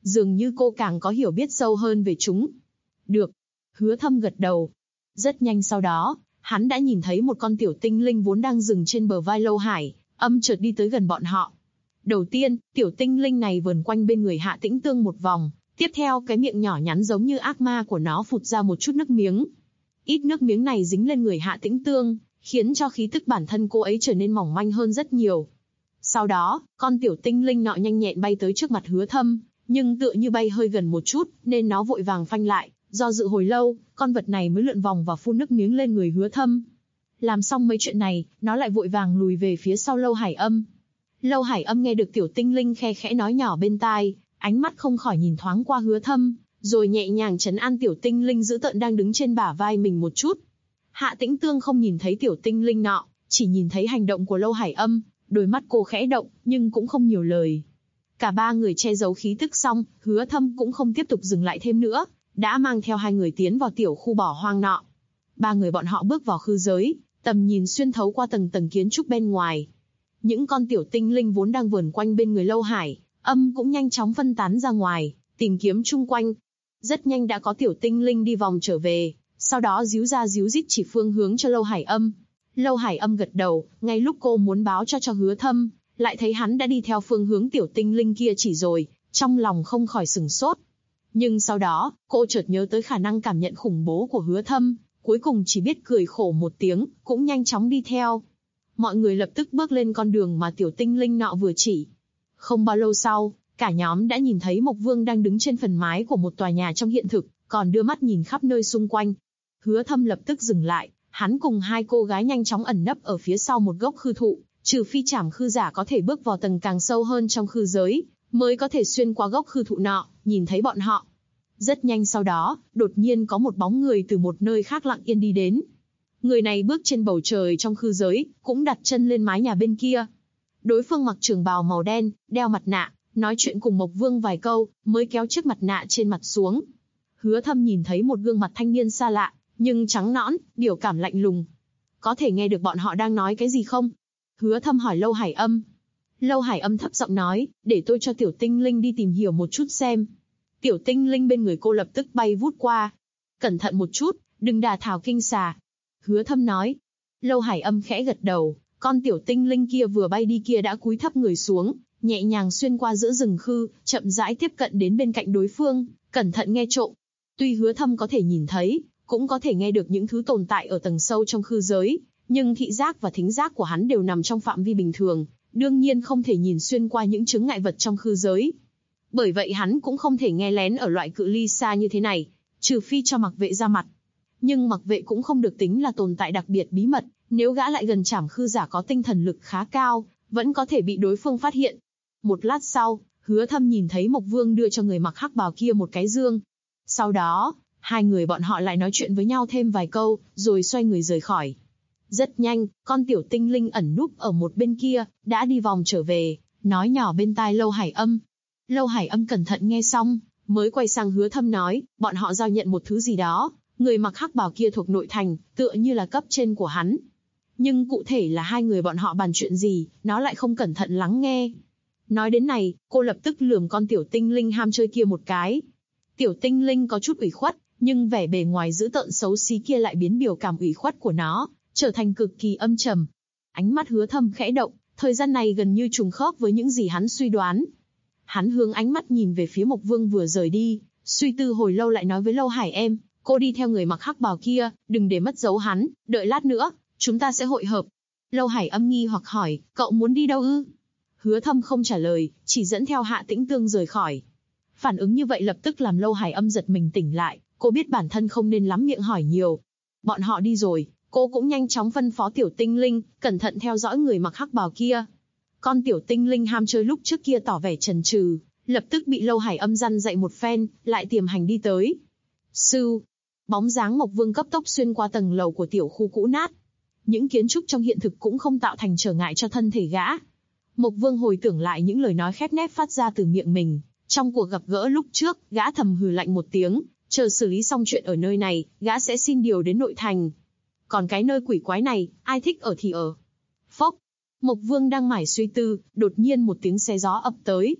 Dường như cô càng có hiểu biết sâu hơn về chúng. Được. Hứa Thâm gật đầu. Rất nhanh sau đó, hắn đã nhìn thấy một con tiểu tinh linh vốn đang dừng trên bờ vai Lâu Hải Âm chợt đi tới gần bọn họ. Đầu tiên, tiểu tinh linh này vờn quanh bên người Hạ Tĩnh Tương một vòng, tiếp theo cái miệng nhỏ nhắn giống như ác ma của nó phụt ra một chút nước miếng. Ít nước miếng này dính lên người Hạ Tĩnh Tương, khiến cho khí tức bản thân cô ấy trở nên mỏng manh hơn rất nhiều. Sau đó, con tiểu tinh linh nọ nhanh nhẹn bay tới trước mặt Hứa Thâm, nhưng tựa như bay hơi gần một chút, nên nó vội vàng phanh lại, do dự hồi lâu, con vật này mới lượn vòng và phun nước miếng lên người Hứa Thâm. Làm xong mấy chuyện này, nó lại vội vàng lùi về phía sau Lâu Hải Âm. Lâu Hải Âm nghe được tiểu tinh linh khe khẽ nói nhỏ bên tai, ánh mắt không khỏi nhìn thoáng qua Hứa Thâm, rồi nhẹ nhàng trấn an tiểu tinh linh dữ tợn đang đứng trên bả vai mình một chút. Hạ Tĩnh Tương không nhìn thấy tiểu tinh linh nọ, chỉ nhìn thấy hành động của Lâu Hải Âm, đôi mắt cô khẽ động, nhưng cũng không nhiều lời. Cả ba người che giấu khí tức xong, Hứa Thâm cũng không tiếp tục dừng lại thêm nữa, đã mang theo hai người tiến vào tiểu khu bỏ hoang nọ. Ba người bọn họ bước vào khư giới, tầm nhìn xuyên thấu qua tầng tầng kiến trúc bên ngoài. Những con tiểu tinh linh vốn đang vờn quanh bên người Lâu Hải Âm cũng nhanh chóng phân tán ra ngoài, tìm kiếm chung quanh. Rất nhanh đã có tiểu tinh linh đi vòng trở về, sau đó díu ra díu dít chỉ phương hướng cho Lâu Hải Âm. Lâu Hải Âm gật đầu, ngay lúc cô muốn báo cho Hứa Thâm, lại thấy hắn đã đi theo phương hướng tiểu tinh linh kia chỉ rồi, trong lòng không khỏi sửng sốt. Nhưng sau đó, cô chợt nhớ tới khả năng cảm nhận khủng bố của Hứa Thâm, cuối cùng chỉ biết cười khổ một tiếng, cũng nhanh chóng đi theo. Mọi người lập tức bước lên con đường mà tiểu tinh linh nọ vừa chỉ. Không bao lâu sau, cả nhóm đã nhìn thấy Mộc Vương đang đứng trên phần mái của một tòa nhà trong hiện thực, còn đưa mắt nhìn khắp nơi xung quanh. Hứa Thâm lập tức dừng lại, hắn cùng hai cô gái nhanh chóng ẩn nấp ở phía sau một gốc khư thụ, trừ phi trảm khư giả có thể bước vào tầng càng sâu hơn trong khư giới, mới có thể xuyên qua gốc khư thụ nọ, nhìn thấy bọn họ. Rất nhanh sau đó, đột nhiên có một bóng người từ một nơi khác lặng yên đi đến. Người này bước trên bầu trời trong khư giới, cũng đặt chân lên mái nhà bên kia. Đối phương mặc trường bào màu đen, đeo mặt nạ, nói chuyện cùng Mộc Vương vài câu, mới kéo chiếc mặt nạ trên mặt xuống. Hứa Thâm nhìn thấy một gương mặt thanh niên xa lạ, nhưng trắng nõn, biểu cảm lạnh lùng. Có thể nghe được bọn họ đang nói cái gì không? Hứa Thâm hỏi Lâu Hải Âm. Lâu Hải Âm thấp giọng nói, để tôi cho tiểu tinh linh đi tìm hiểu một chút xem. Tiểu tinh linh bên người cô lập tức bay vút qua. Cẩn thận một chút, đừng đả thảo kinh xà. Hứa Thâm nói. Lâu Hải Âm khẽ gật đầu, con tiểu tinh linh kia vừa bay đi kia đã cúi thấp người xuống, nhẹ nhàng xuyên qua giữa rừng khư, chậm rãi tiếp cận đến bên cạnh đối phương, cẩn thận nghe trộm. Tuy Hứa Thâm có thể nhìn thấy, cũng có thể nghe được những thứ tồn tại ở tầng sâu trong khư giới, nhưng thị giác và thính giác của hắn đều nằm trong phạm vi bình thường, đương nhiên không thể nhìn xuyên qua những chướng ngại vật trong khư giới. Bởi vậy hắn cũng không thể nghe lén ở loại cự ly xa như thế này, trừ phi cho Mặc Vệ ra mặt. Nhưng Mặc Vệ cũng không được tính là tồn tại đặc biệt bí mật, nếu gã lại gần trảm khư giả có tinh thần lực khá cao, vẫn có thể bị đối phương phát hiện. Một lát sau, Hứa Thâm nhìn thấy Mộc Vương đưa cho người mặc hắc bào kia một cái dương. Sau đó, hai người bọn họ lại nói chuyện với nhau thêm vài câu, rồi xoay người rời khỏi. Rất nhanh, con tiểu tinh linh ẩn núp ở một bên kia, đã đi vòng trở về, nói nhỏ bên tai Lâu Hải Âm. Lâu Hải Âm cẩn thận nghe xong, mới quay sang Hứa Thâm nói, bọn họ giao nhận một thứ gì đó, người mặc hắc bào kia thuộc nội thành, tựa như là cấp trên của hắn. Nhưng cụ thể là hai người bọn họ bàn chuyện gì, nó lại không cẩn thận lắng nghe. Nói đến này, cô lập tức lườm con tiểu tinh linh ham chơi kia một cái. Tiểu tinh linh có chút ủy khuất, nhưng vẻ bề ngoài dữ tợn xấu xí kia lại biến biểu cảm ủy khuất của nó trở thành cực kỳ âm trầm. Ánh mắt Hứa Thâm khẽ động, thời gian này gần như trùng khớp với những gì hắn suy đoán. Hắn hướng ánh mắt nhìn về phía Mộc Vương vừa rời đi, suy tư hồi lâu lại nói với Lâu Hải Em, cô đi theo người mặc hắc bào kia, đừng để mất dấu hắn, đợi lát nữa, chúng ta sẽ hội hợp. Lâu Hải Âm nghi hoặc hỏi, cậu muốn đi đâu ư? Hứa Thâm không trả lời, chỉ dẫn theo Hạ Tĩnh Tương rời khỏi. Phản ứng như vậy lập tức làm Lâu Hải Âm giật mình tỉnh lại, cô biết bản thân không nên lắm miệng hỏi nhiều. Bọn họ đi rồi, cô cũng nhanh chóng phân phó tiểu tinh linh, cẩn thận theo dõi người mặc hắc bào kia. Con tiểu tinh linh ham chơi lúc trước kia tỏ vẻ chần chừ, lập tức bị Lâu Hải Âm răn dạy một phen, lại tiềm hành đi tới. Sưu, bóng dáng Mộc Vương cấp tốc xuyên qua tầng lầu của tiểu khu cũ nát. Những kiến trúc trong hiện thực cũng không tạo thành trở ngại cho thân thể gã. Mộc Vương hồi tưởng lại những lời nói khép nép phát ra từ miệng mình. Trong cuộc gặp gỡ lúc trước, gã thầm hừ lạnh một tiếng, chờ xử lý xong chuyện ở nơi này, gã sẽ xin điều đến nội thành. Còn cái nơi quỷ quái này, ai thích ở thì ở. Phốc, Mộc Vương đang mải suy tư, đột nhiên một tiếng xé gió ập tới.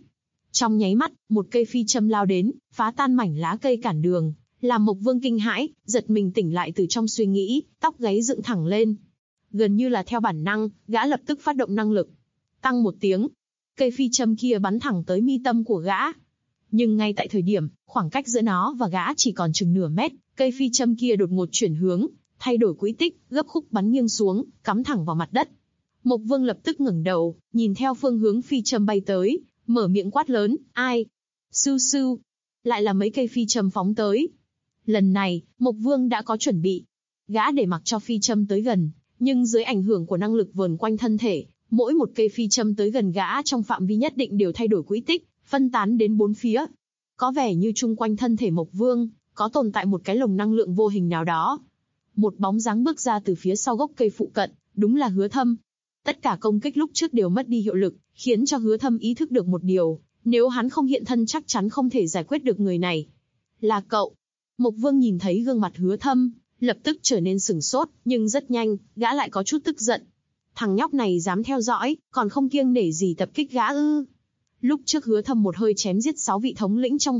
Trong nháy mắt, một cây phi châm lao đến, phá tan mảnh lá cây cản đường, làm Mộc Vương kinh hãi, giật mình tỉnh lại từ trong suy nghĩ, tóc gáy dựng thẳng lên. Gần như là theo bản năng, gã lập tức phát động năng lực. Tăng một tiếng, cây phi châm kia bắn thẳng tới mi tâm của gã. Nhưng ngay tại thời điểm, khoảng cách giữa nó và gã chỉ còn chừng nửa mét, cây phi châm kia đột ngột chuyển hướng, thay đổi quỹ tích, gấp khúc bắn nghiêng xuống, cắm thẳng vào mặt đất. Mộc Vương lập tức ngẩng đầu, nhìn theo phương hướng phi châm bay tới, mở miệng quát lớn, ai? Sưu sưu. Lại là mấy cây phi châm phóng tới. Lần này, Mộc Vương đã có chuẩn bị. Gã để mặc cho phi châm tới gần, nhưng dưới ảnh hưởng của năng lực vờn quanh thân thể, mỗi một cây phi châm tới gần gã trong phạm vi nhất định đều thay đổi quỹ tích, phân tán đến bốn phía. Có vẻ như chung quanh thân thể Mộc Vương, có tồn tại một cái lồng năng lượng vô hình nào đó. Một bóng dáng bước ra từ phía sau gốc cây phụ cận, đúng là Hứa Thâm. Tất cả công kích lúc trước đều mất đi hiệu lực, khiến cho Hứa Thâm ý thức được một điều, nếu hắn không hiện thân chắc chắn không thể giải quyết được người này. Là cậu. Mộc Vương nhìn thấy gương mặt Hứa Thâm, lập tức trở nên sửng sốt, nhưng rất nhanh, gã lại có chút tức giận. Thằng nhóc này dám theo dõi, còn không kiêng nể gì tập kích gã ư? Lúc trước Hứa Thâm một hơi chém giết 6 vị thống lĩnh trong.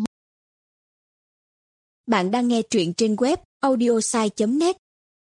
Bạn đang nghe truyện trên web audiosai.net.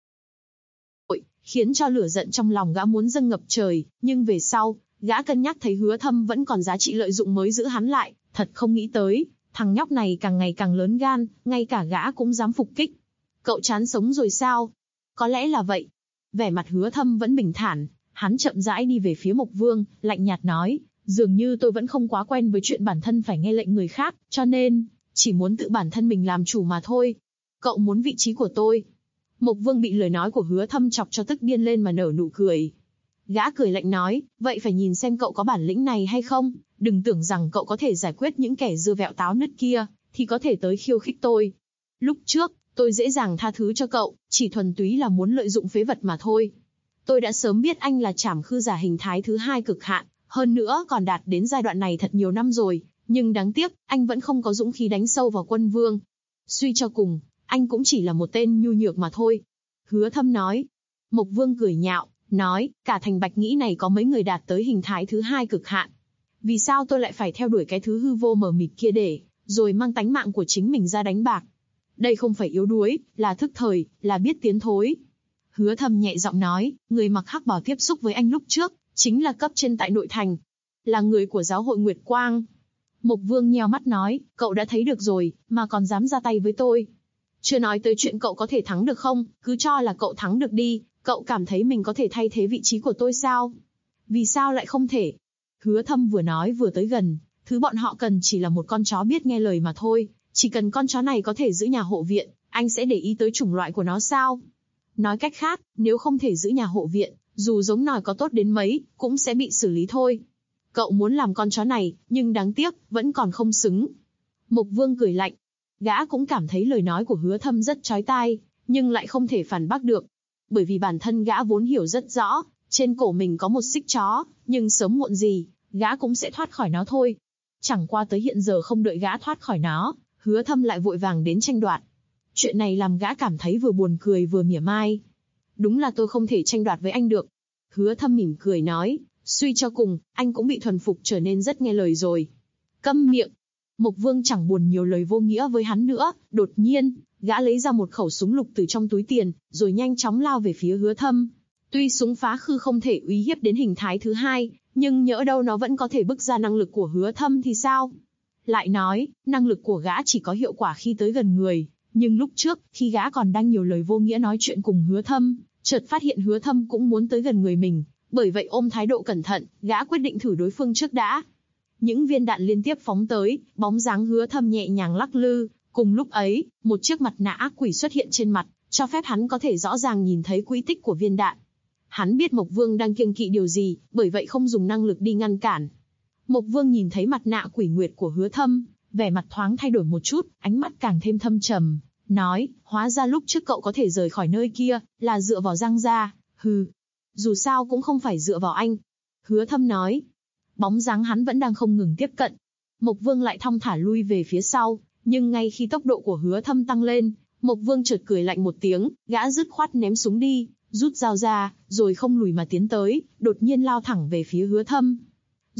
Khiến cho lửa giận trong lòng gã muốn dâng ngập trời, nhưng về sau, gã cân nhắc thấy Hứa Thâm vẫn còn giá trị lợi dụng mới giữ hắn lại, thật không nghĩ tới, thằng nhóc này càng ngày càng lớn gan, ngay cả gã cũng dám phục kích. Cậu chán sống rồi sao? Có lẽ là vậy. Vẻ mặt Hứa Thâm vẫn bình thản, hắn chậm rãi đi về phía Mộc Vương, lạnh nhạt nói, dường như tôi vẫn không quá quen với chuyện bản thân phải nghe lệnh người khác, cho nên, chỉ muốn tự bản thân mình làm chủ mà thôi. Cậu muốn vị trí của tôi. Mộc Vương bị lời nói của Hứa Thâm chọc cho tức điên lên mà nở nụ cười. Gã cười lạnh nói, vậy phải nhìn xem cậu có bản lĩnh này hay không, đừng tưởng rằng cậu có thể giải quyết những kẻ dưa vẹo táo nứt kia, thì có thể tới khiêu khích tôi. Lúc trước, tôi dễ dàng tha thứ cho cậu, chỉ thuần túy là muốn lợi dụng phế vật mà thôi. Tôi đã sớm biết anh là trảm khư giả hình thái thứ 2 cực hạn, hơn nữa còn đạt đến giai đoạn này thật nhiều năm rồi, nhưng đáng tiếc, anh vẫn không có dũng khí đánh sâu vào Quân Vương. Suy cho cùng, anh cũng chỉ là một tên nhu nhược mà thôi. Hứa Thâm nói. Mộc Vương cười nhạo, nói, cả thành Bạch Nghĩ này có mấy người đạt tới hình thái thứ 2 cực hạn. Vì sao tôi lại phải theo đuổi cái thứ hư vô mờ mịt kia để, rồi mang tánh mạng của chính mình ra đánh bạc? Đây không phải yếu đuối, là thức thời, là biết tiến thối. Hứa Thâm nhẹ giọng nói, người mặc hắc bào tiếp xúc với anh lúc trước, chính là cấp trên tại nội thành. Là người của giáo hội Nguyệt Quang. Mộc Vương nheo mắt nói, cậu đã thấy được rồi, mà còn dám ra tay với tôi. Chưa nói tới chuyện cậu có thể thắng được không, cứ cho là cậu thắng được đi, cậu cảm thấy mình có thể thay thế vị trí của tôi sao? Vì sao lại không thể? Hứa Thâm vừa nói vừa tới gần, thứ bọn họ cần chỉ là một con chó biết nghe lời mà thôi, chỉ cần con chó này có thể giữ nhà hộ viện, anh sẽ để ý tới chủng loại của nó sao? Nói cách khác, nếu không thể giữ nhà hộ viện, dù giống nòi có tốt đến mấy, cũng sẽ bị xử lý thôi. Cậu muốn làm con chó này, nhưng đáng tiếc, vẫn còn không xứng. Mộc Vương cười lạnh. Gã cũng cảm thấy lời nói của Hứa Thâm rất chói tai, nhưng lại không thể phản bác được. Bởi vì bản thân gã vốn hiểu rất rõ, trên cổ mình có một xích chó, nhưng sớm muộn gì, gã cũng sẽ thoát khỏi nó thôi. Chẳng qua tới hiện giờ không đợi gã thoát khỏi nó, Hứa Thâm lại vội vàng đến tranh đoạt. Chuyện này làm gã cảm thấy vừa buồn cười vừa mỉa mai. Đúng là tôi không thể tranh đoạt với anh được. Hứa Thâm mỉm cười nói, suy cho cùng, anh cũng bị thuần phục trở nên rất nghe lời rồi. Câm miệng. Mộc Vương chẳng buồn nhiều lời vô nghĩa với hắn nữa, đột nhiên, gã lấy ra một khẩu súng lục từ trong túi tiền, rồi nhanh chóng lao về phía Hứa Thâm. Tuy súng phá khư không thể uy hiếp đến hình thái thứ 2, nhưng nhỡ đâu nó vẫn có thể bức ra năng lực của Hứa Thâm thì sao? Lại nói, năng lực của gã chỉ có hiệu quả khi tới gần người, nhưng lúc trước, khi gã còn đang nhiều lời vô nghĩa nói chuyện cùng Hứa Thâm, chợt phát hiện Hứa Thâm cũng muốn tới gần người mình, bởi vậy ôm thái độ cẩn thận, gã quyết định thử đối phương trước đã. Những viên đạn liên tiếp phóng tới, bóng dáng Hứa Thâm nhẹ nhàng lắc lư, cùng lúc ấy, một chiếc mặt nạ ác quỷ xuất hiện trên mặt, cho phép hắn có thể rõ ràng nhìn thấy quỹ tích của viên đạn. Hắn biết Mộc Vương đang kiêng kỵ điều gì, bởi vậy không dùng năng lực đi ngăn cản. Mộc Vương nhìn thấy mặt nạ quỷ nguyệt của Hứa Thâm, vẻ mặt thoáng thay đổi một chút, ánh mắt càng thêm thâm trầm, nói, hóa ra lúc trước cậu có thể rời khỏi nơi kia, là dựa vào Giang gia, hừ. Dù sao cũng không phải dựa vào anh. Hứa Thâm nói. Bóng dáng hắn vẫn đang không ngừng tiếp cận. Mộc Vương lại thong thả lui về phía sau, nhưng ngay khi tốc độ của Hứa Thâm tăng lên, Mộc Vương chợt cười lạnh một tiếng, gã dứt khoát ném súng đi, rút dao ra, rồi không lùi mà tiến tới, đột nhiên lao thẳng về phía Hứa Thâm.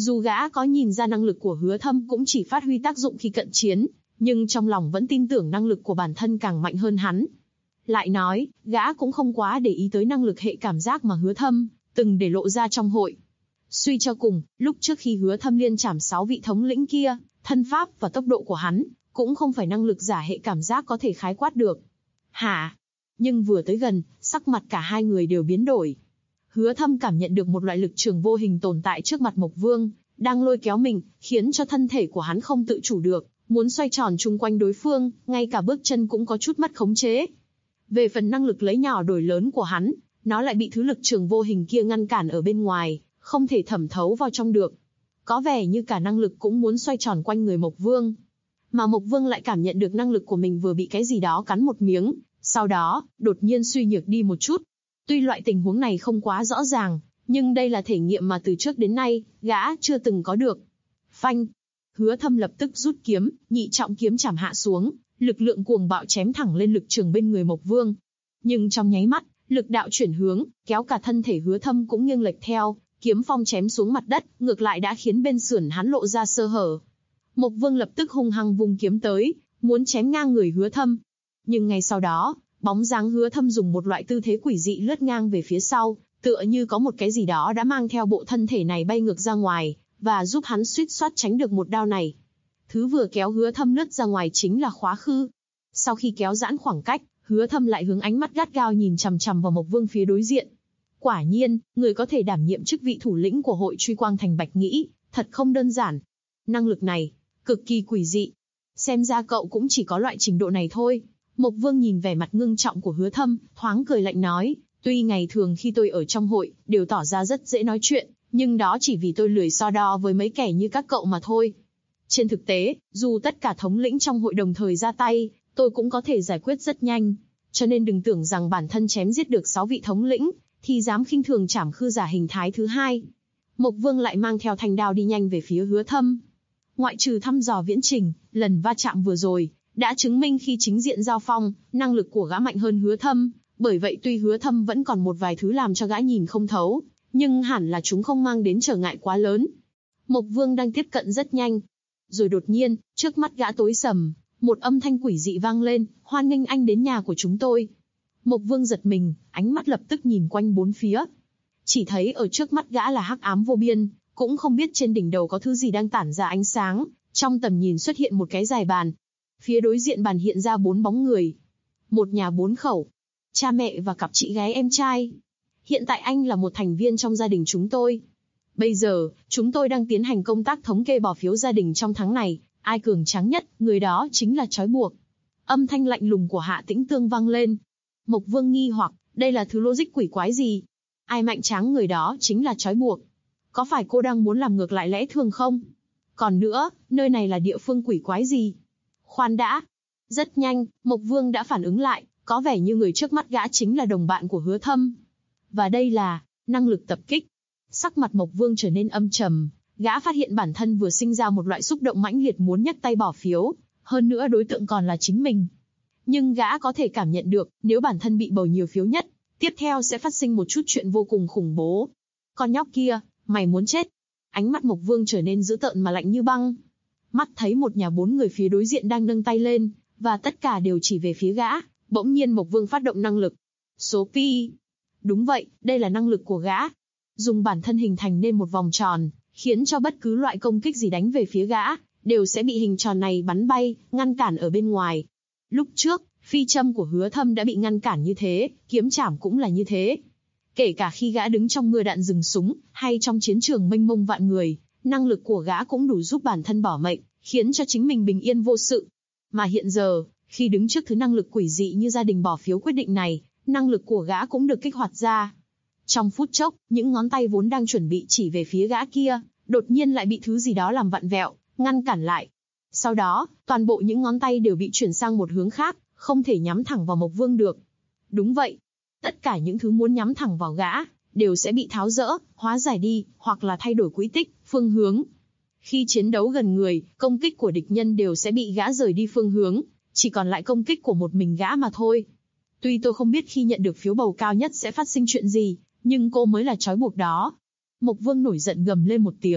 Dù gã có nhìn ra năng lực của Hứa Thâm cũng chỉ phát huy tác dụng khi cận chiến, nhưng trong lòng vẫn tin tưởng năng lực của bản thân càng mạnh hơn hắn. Lại nói, gã cũng không quá để ý tới năng lực hệ cảm giác mà Hứa Thâm từng để lộ ra trong hội. Suy cho cùng, lúc trước khi Hứa Thâm liên trảm 6 vị thống lĩnh kia, thân pháp và tốc độ của hắn cũng không phải năng lực giả hệ cảm giác có thể khái quát được. Hả? Nhưng vừa tới gần, sắc mặt cả hai người đều biến đổi. Hứa Thâm cảm nhận được một loại lực trường vô hình tồn tại trước mặt Mộc Vương, đang lôi kéo mình, khiến cho thân thể của hắn không tự chủ được, muốn xoay tròn chung quanh đối phương, ngay cả bước chân cũng có chút mất khống chế. Về phần năng lực lấy nhỏ đổi lớn của hắn, nó lại bị thứ lực trường vô hình kia ngăn cản ở bên ngoài, không thể thẩm thấu vào trong được. Có vẻ như cả năng lực cũng muốn xoay tròn quanh người Mộc Vương. Mà Mộc Vương lại cảm nhận được năng lực của mình vừa bị cái gì đó cắn một miếng, sau đó, đột nhiên suy nhược đi một chút. Tuy loại tình huống này không quá rõ ràng, nhưng đây là thể nghiệm mà từ trước đến nay, gã chưa từng có được. Phanh! Hứa Thâm lập tức rút kiếm, nhị trọng kiếm chảm hạ xuống, lực lượng cuồng bạo chém thẳng lên lực trường bên người Mộc Vương. Nhưng trong nháy mắt, lực đạo chuyển hướng, kéo cả thân thể Hứa Thâm cũng nghiêng lệch theo, kiếm phong chém xuống mặt đất, ngược lại đã khiến bên sườn hắn lộ ra sơ hở. Mộc Vương lập tức hung hăng vung kiếm tới, muốn chém ngang người Hứa Thâm. Nhưng ngay sau đó, bóng dáng Hứa Thâm dùng một loại tư thế quỷ dị lướt ngang về phía sau, tựa như có một cái gì đó đã mang theo bộ thân thể này bay ngược ra ngoài, và giúp hắn suýt soát tránh được một đao này. Thứ vừa kéo Hứa Thâm lướt ra ngoài chính là khóa khư. Sau khi kéo giãn khoảng cách, Hứa Thâm lại hướng ánh mắt gắt gao nhìn chằm chằm vào Mộc Vương phía đối diện. Quả nhiên, người có thể đảm nhiệm chức vị thủ lĩnh của hội Truy Quang Thành Bạch Nghĩ, thật không đơn giản. Năng lực này, cực kỳ quỷ dị. Xem ra cậu cũng chỉ có loại trình độ này thôi. Mộc Vương nhìn vẻ mặt ngưng trọng của Hứa Thâm, thoáng cười lạnh nói, tuy ngày thường khi tôi ở trong hội, đều tỏ ra rất dễ nói chuyện, nhưng đó chỉ vì tôi lười so đo với mấy kẻ như các cậu mà thôi. Trên thực tế, dù tất cả thống lĩnh trong hội đồng thời ra tay, tôi cũng có thể giải quyết rất nhanh. Cho nên đừng tưởng rằng bản thân chém giết được 6 vị thống lĩnh, thì dám khinh thường trảm khư giả hình thái thứ hai. Mộc Vương lại mang theo thanh đao đi nhanh về phía Hứa Thâm. Ngoại trừ thăm dò viễn trình, lần va chạm vừa rồi đã chứng minh khi chính diện giao phong, năng lực của gã mạnh hơn Hứa Thâm. Bởi vậy tuy Hứa Thâm vẫn còn một vài thứ làm cho gã nhìn không thấu, nhưng hẳn là chúng không mang đến trở ngại quá lớn. Mộc Vương đang tiếp cận rất nhanh. Rồi đột nhiên, trước mắt gã tối sầm, một âm thanh quỷ dị vang lên, hoan nghênh anh đến nhà của chúng tôi. Mộc Vương giật mình, ánh mắt lập tức nhìn quanh bốn phía. Chỉ thấy ở trước mắt gã là hắc ám vô biên, cũng không biết trên đỉnh đầu có thứ gì đang tản ra ánh sáng, trong tầm nhìn xuất hiện một cái dài bàn. Phía đối diện bàn hiện ra 4 bóng người. Một nhà 4 khẩu. Cha mẹ và cặp chị gái em trai. Hiện tại anh là một thành viên trong gia đình chúng tôi. Bây giờ, chúng tôi đang tiến hành công tác thống kê bỏ phiếu gia đình trong tháng này. Ai cường tráng nhất, người đó chính là trói buộc. Âm thanh lạnh lùng của Hạ Tĩnh Tương vang lên. Mộc Vương nghi hoặc, đây là thứ logic quỷ quái gì? Ai mạnh tráng người đó chính là trói buộc. Có phải cô đang muốn làm ngược lại lẽ thường không? Còn nữa, nơi này là địa phương quỷ quái gì? Khoan đã. Rất nhanh, Mộc Vương đã phản ứng lại, có vẻ như người trước mắt gã chính là đồng bạn của Hứa Thâm. Và đây là năng lực tập kích. Sắc mặt Mộc Vương trở nên âm trầm, gã phát hiện bản thân vừa sinh ra một loại xúc động mãnh liệt muốn nhấc tay bỏ phiếu, hơn nữa đối tượng còn là chính mình. Nhưng gã có thể cảm nhận được, nếu bản thân bị bầu nhiều phiếu nhất, tiếp theo sẽ phát sinh một chút chuyện vô cùng khủng bố. Con nhóc kia, mày muốn chết. Ánh mắt Mộc Vương trở nên dữ tợn mà lạnh như băng. Mắt thấy một nhà 4 người phía đối diện đang nâng tay lên, và tất cả đều chỉ về phía gã, bỗng nhiên Mộc Vương phát động năng lực. Số pi. Đúng vậy, đây là năng lực của gã. Dùng bản thân hình thành nên một vòng tròn, khiến cho bất cứ loại công kích gì đánh về phía gã, đều sẽ bị hình tròn này bắn bay, ngăn cản ở bên ngoài. Lúc trước, phi châm của Hứa Thâm đã bị ngăn cản như thế, kiếm chảm cũng là như thế. Kể cả khi gã đứng trong mưa đạn rừng súng, hay trong chiến trường mênh mông vạn người, năng lực của gã cũng đủ giúp bản thân bỏ mệnh, khiến cho chính mình bình yên vô sự. Mà hiện giờ, khi đứng trước thứ năng lực quỷ dị như gia đình bỏ phiếu quyết định này, năng lực của gã cũng được kích hoạt ra. Trong phút chốc, những ngón tay vốn đang chuẩn bị chỉ về phía gã kia, đột nhiên lại bị thứ gì đó làm vặn vẹo, ngăn cản lại. Sau đó, toàn bộ những ngón tay đều bị chuyển sang một hướng khác, không thể nhắm thẳng vào Mộc Vương được. Đúng vậy. Tất cả những thứ muốn nhắm thẳng vào gã, đều sẽ bị tháo dỡ, hóa giải đi, hoặc là thay đổi quỹ tích, phương hướng. Khi chiến đấu gần người, công kích của địch nhân đều sẽ bị gã rời đi phương hướng, chỉ còn lại công kích của một mình gã mà thôi. Tuy tôi không biết khi nhận được phiếu bầu cao nhất sẽ phát sinh chuyện gì, nhưng cô mới là trói buộc đó. Mộc Vương nổi giận gầm lên một tiếng,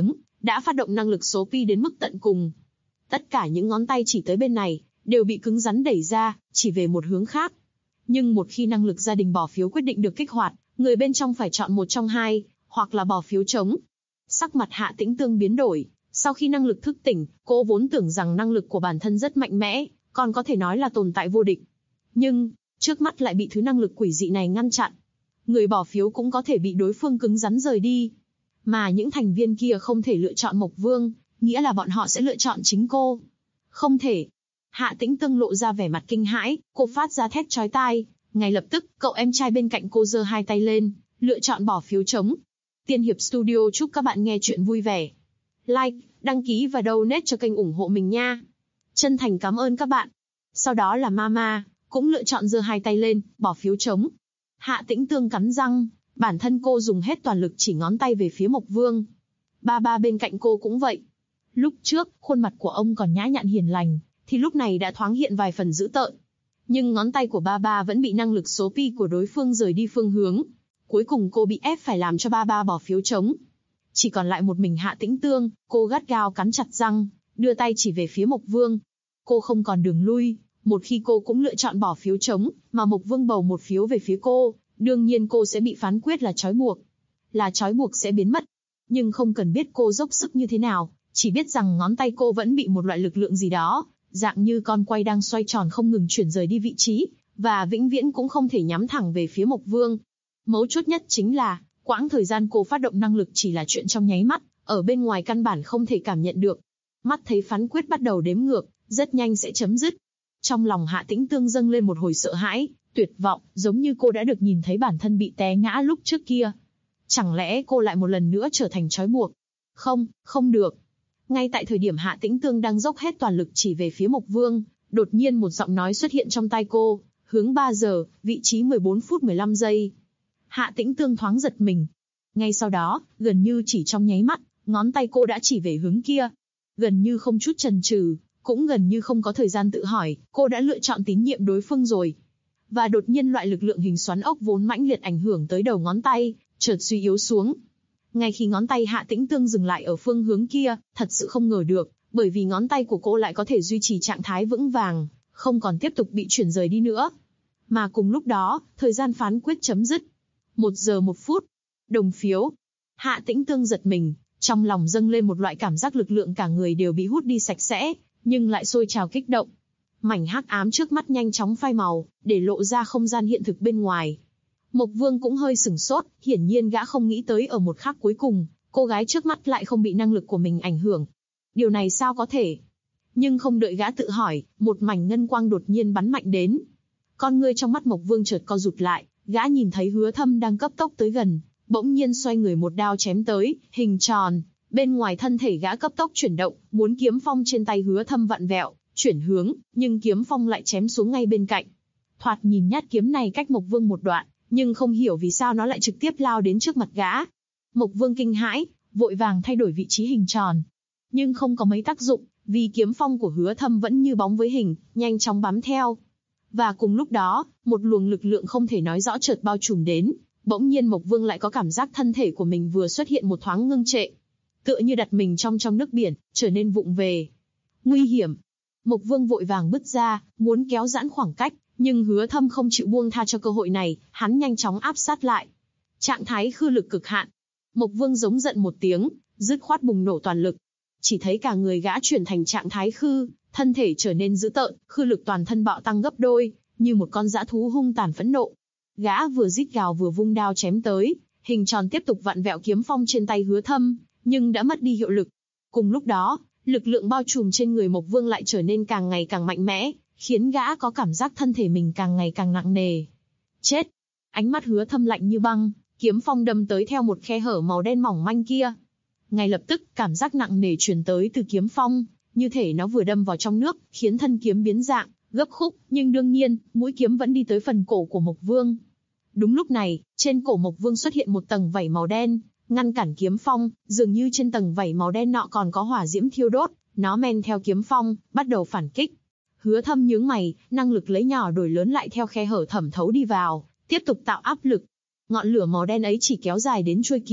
đã phát động năng lực số pi đến mức tận cùng. Tất cả những ngón tay chỉ tới bên này, đều bị cứng rắn đẩy ra, chỉ về một hướng khác. Nhưng một khi năng lực gia đình bỏ phiếu quyết định được kích hoạt, người bên trong phải chọn một trong hai, hoặc là bỏ phiếu trống. Sắc mặt Hạ Tĩnh Tương biến đổi, sau khi năng lực thức tỉnh, cô vốn tưởng rằng năng lực của bản thân rất mạnh mẽ, còn có thể nói là tồn tại vô địch. Nhưng, trước mắt lại bị thứ năng lực quỷ dị này ngăn chặn. Người bỏ phiếu cũng có thể bị đối phương cứng rắn rời đi. Mà những thành viên kia không thể lựa chọn Mộc Vương, nghĩa là bọn họ sẽ lựa chọn chính cô. Không thể. Hạ Tĩnh Tương lộ ra vẻ mặt kinh hãi, cô phát ra thét chói tai. Ngay lập tức, cậu em trai bên cạnh cô giơ hai tay lên, lựa chọn bỏ phiếu trống. Tiên Hiệp Studio chúc các bạn nghe chuyện vui vẻ. Like, đăng ký và donate cho kênh ủng hộ mình nha. Chân thành cảm ơn các bạn. Sau đó là Mama, cũng lựa chọn giơ hai tay lên, bỏ phiếu trống. Hạ Tĩnh Tương cắn răng, bản thân cô dùng hết toàn lực chỉ ngón tay về phía Mộc Vương. Ba bên cạnh cô cũng vậy. Lúc trước, khuôn mặt của ông còn nhã nhặn hiền lành, thì lúc này đã thoáng hiện vài phần dữ tợn. Nhưng ngón tay của ba vẫn bị năng lực số pi của đối phương rời đi phương hướng. Cuối cùng cô bị ép phải làm cho ba bỏ phiếu trống. Chỉ còn lại một mình Hạ Tĩnh Tương, cô gắt gao cắn chặt răng, đưa tay chỉ về phía Mộc Vương. Cô không còn đường lui, một khi cô cũng lựa chọn bỏ phiếu trống, mà Mộc Vương bầu một phiếu về phía cô, đương nhiên cô sẽ bị phán quyết là trói buộc. Là trói buộc sẽ biến mất. Nhưng không cần biết cô dốc sức như thế nào, chỉ biết rằng ngón tay cô vẫn bị một loại lực lượng gì đó, dạng như con quay đang xoay tròn không ngừng chuyển rời đi vị trí, và vĩnh viễn cũng không thể nhắm thẳng về phía Mộc Vương. Mấu chốt nhất chính là, quãng thời gian cô phát động năng lực chỉ là chuyện trong nháy mắt, ở bên ngoài căn bản không thể cảm nhận được. Mắt thấy phán quyết bắt đầu đếm ngược, rất nhanh sẽ chấm dứt. Trong lòng Hạ Tĩnh Tương dâng lên một hồi sợ hãi, tuyệt vọng, giống như cô đã được nhìn thấy bản thân bị té ngã lúc trước kia. Chẳng lẽ cô lại một lần nữa trở thành trói buộc? Không được. Ngay tại thời điểm Hạ Tĩnh Tương đang dốc hết toàn lực chỉ về phía Mộc Vương, đột nhiên một giọng nói xuất hiện trong tai cô, hướng 3 giờ, vị trí 14 phút 15 giây. Hạ Tĩnh Tương thoáng giật mình. Ngay sau đó, gần như chỉ trong nháy mắt, ngón tay cô đã chỉ về hướng kia. Gần như không chút chần chừ, cũng gần như không có thời gian tự hỏi, cô đã lựa chọn tín nhiệm đối phương rồi. Và đột nhiên loại lực lượng hình xoắn ốc vốn mãnh liệt ảnh hưởng tới đầu ngón tay, chợt suy yếu xuống. Ngay khi ngón tay Hạ Tĩnh Tương dừng lại ở phương hướng kia, thật sự không ngờ được, bởi vì ngón tay của cô lại có thể duy trì trạng thái vững vàng, không còn tiếp tục bị chuyển rời đi nữa. Mà cùng lúc đó, thời gian phán quyết chấm dứt. 1 giờ 1 phút. Đồng phiếu. Hạ Tĩnh Tương giật mình, trong lòng dâng lên một loại cảm giác lực lượng cả người đều bị hút đi sạch sẽ, nhưng lại sôi trào kích động. Mảnh hắc ám trước mắt nhanh chóng phai màu, để lộ ra không gian hiện thực bên ngoài. Mộc Vương cũng hơi sửng sốt, hiển nhiên gã không nghĩ tới ở một khắc cuối cùng, cô gái trước mắt lại không bị năng lực của mình ảnh hưởng. Điều này sao có thể? Nhưng không đợi gã tự hỏi, một mảnh ngân quang đột nhiên bắn mạnh đến. Con ngươi trong mắt Mộc Vương chợt co rụt lại, gã nhìn thấy Hứa Thâm đang cấp tốc tới gần, bỗng nhiên xoay người một đao chém tới, hình tròn. Bên ngoài thân thể gã cấp tốc chuyển động, muốn kiếm phong trên tay Hứa Thâm vặn vẹo, chuyển hướng, nhưng kiếm phong lại chém xuống ngay bên cạnh. Thoạt nhìn nhát kiếm này cách Mộc Vương một đoạn, nhưng không hiểu vì sao nó lại trực tiếp lao đến trước mặt gã. Mộc Vương kinh hãi, vội vàng thay đổi vị trí hình tròn. Nhưng không có mấy tác dụng, vì kiếm phong của Hứa Thâm vẫn như bóng với hình, nhanh chóng bám theo. Và cùng lúc đó, một luồng lực lượng không thể nói rõ chợt bao trùm đến, bỗng nhiên Mộc Vương lại có cảm giác thân thể của mình vừa xuất hiện một thoáng ngưng trệ. Tựa như đặt mình trong nước biển, trở nên vụng về. Nguy hiểm. Mộc Vương vội vàng bứt ra, muốn kéo giãn khoảng cách, nhưng Hứa Thâm không chịu buông tha cho cơ hội này, hắn nhanh chóng áp sát lại. Trạng thái khư lực cực hạn. Mộc Vương giống giận một tiếng, dứt khoát bùng nổ toàn lực. Chỉ thấy cả người gã chuyển thành trạng thái khư, thân thể trở nên dữ tợn, khư lực toàn thân bạo tăng gấp đôi, như một con dã thú hung tàn phẫn nộ. Gã vừa rít gào vừa vung đao chém tới, hình tròn tiếp tục vặn vẹo kiếm phong trên tay Hứa Thâm, nhưng đã mất đi hiệu lực. Cùng lúc đó, lực lượng bao trùm trên người Mộc Vương lại trở nên càng ngày càng mạnh mẽ, khiến gã có cảm giác thân thể mình càng ngày càng nặng nề. Chết! Ánh mắt Hứa Thâm lạnh như băng, kiếm phong đâm tới theo một khe hở màu đen mỏng manh kia. Ngay lập tức, cảm giác nặng nề truyền tới từ kiếm phong, như thể nó vừa đâm vào trong nước, khiến thân kiếm biến dạng, gấp khúc, nhưng đương nhiên, mũi kiếm vẫn đi tới phần cổ của Mộc Vương. Đúng lúc này, trên cổ Mộc Vương xuất hiện một tầng vảy màu đen, ngăn cản kiếm phong, dường như trên tầng vảy màu đen nọ còn có hỏa diễm thiêu đốt, nó men theo kiếm phong, bắt đầu phản kích. Hứa Thâm nhướng mày, năng lực lấy nhỏ đổi lớn lại theo khe hở thẩm thấu đi vào, tiếp tục tạo áp lực. Ngọn lửa màu đen ấy chỉ kéo dài đến chuôi kiếm,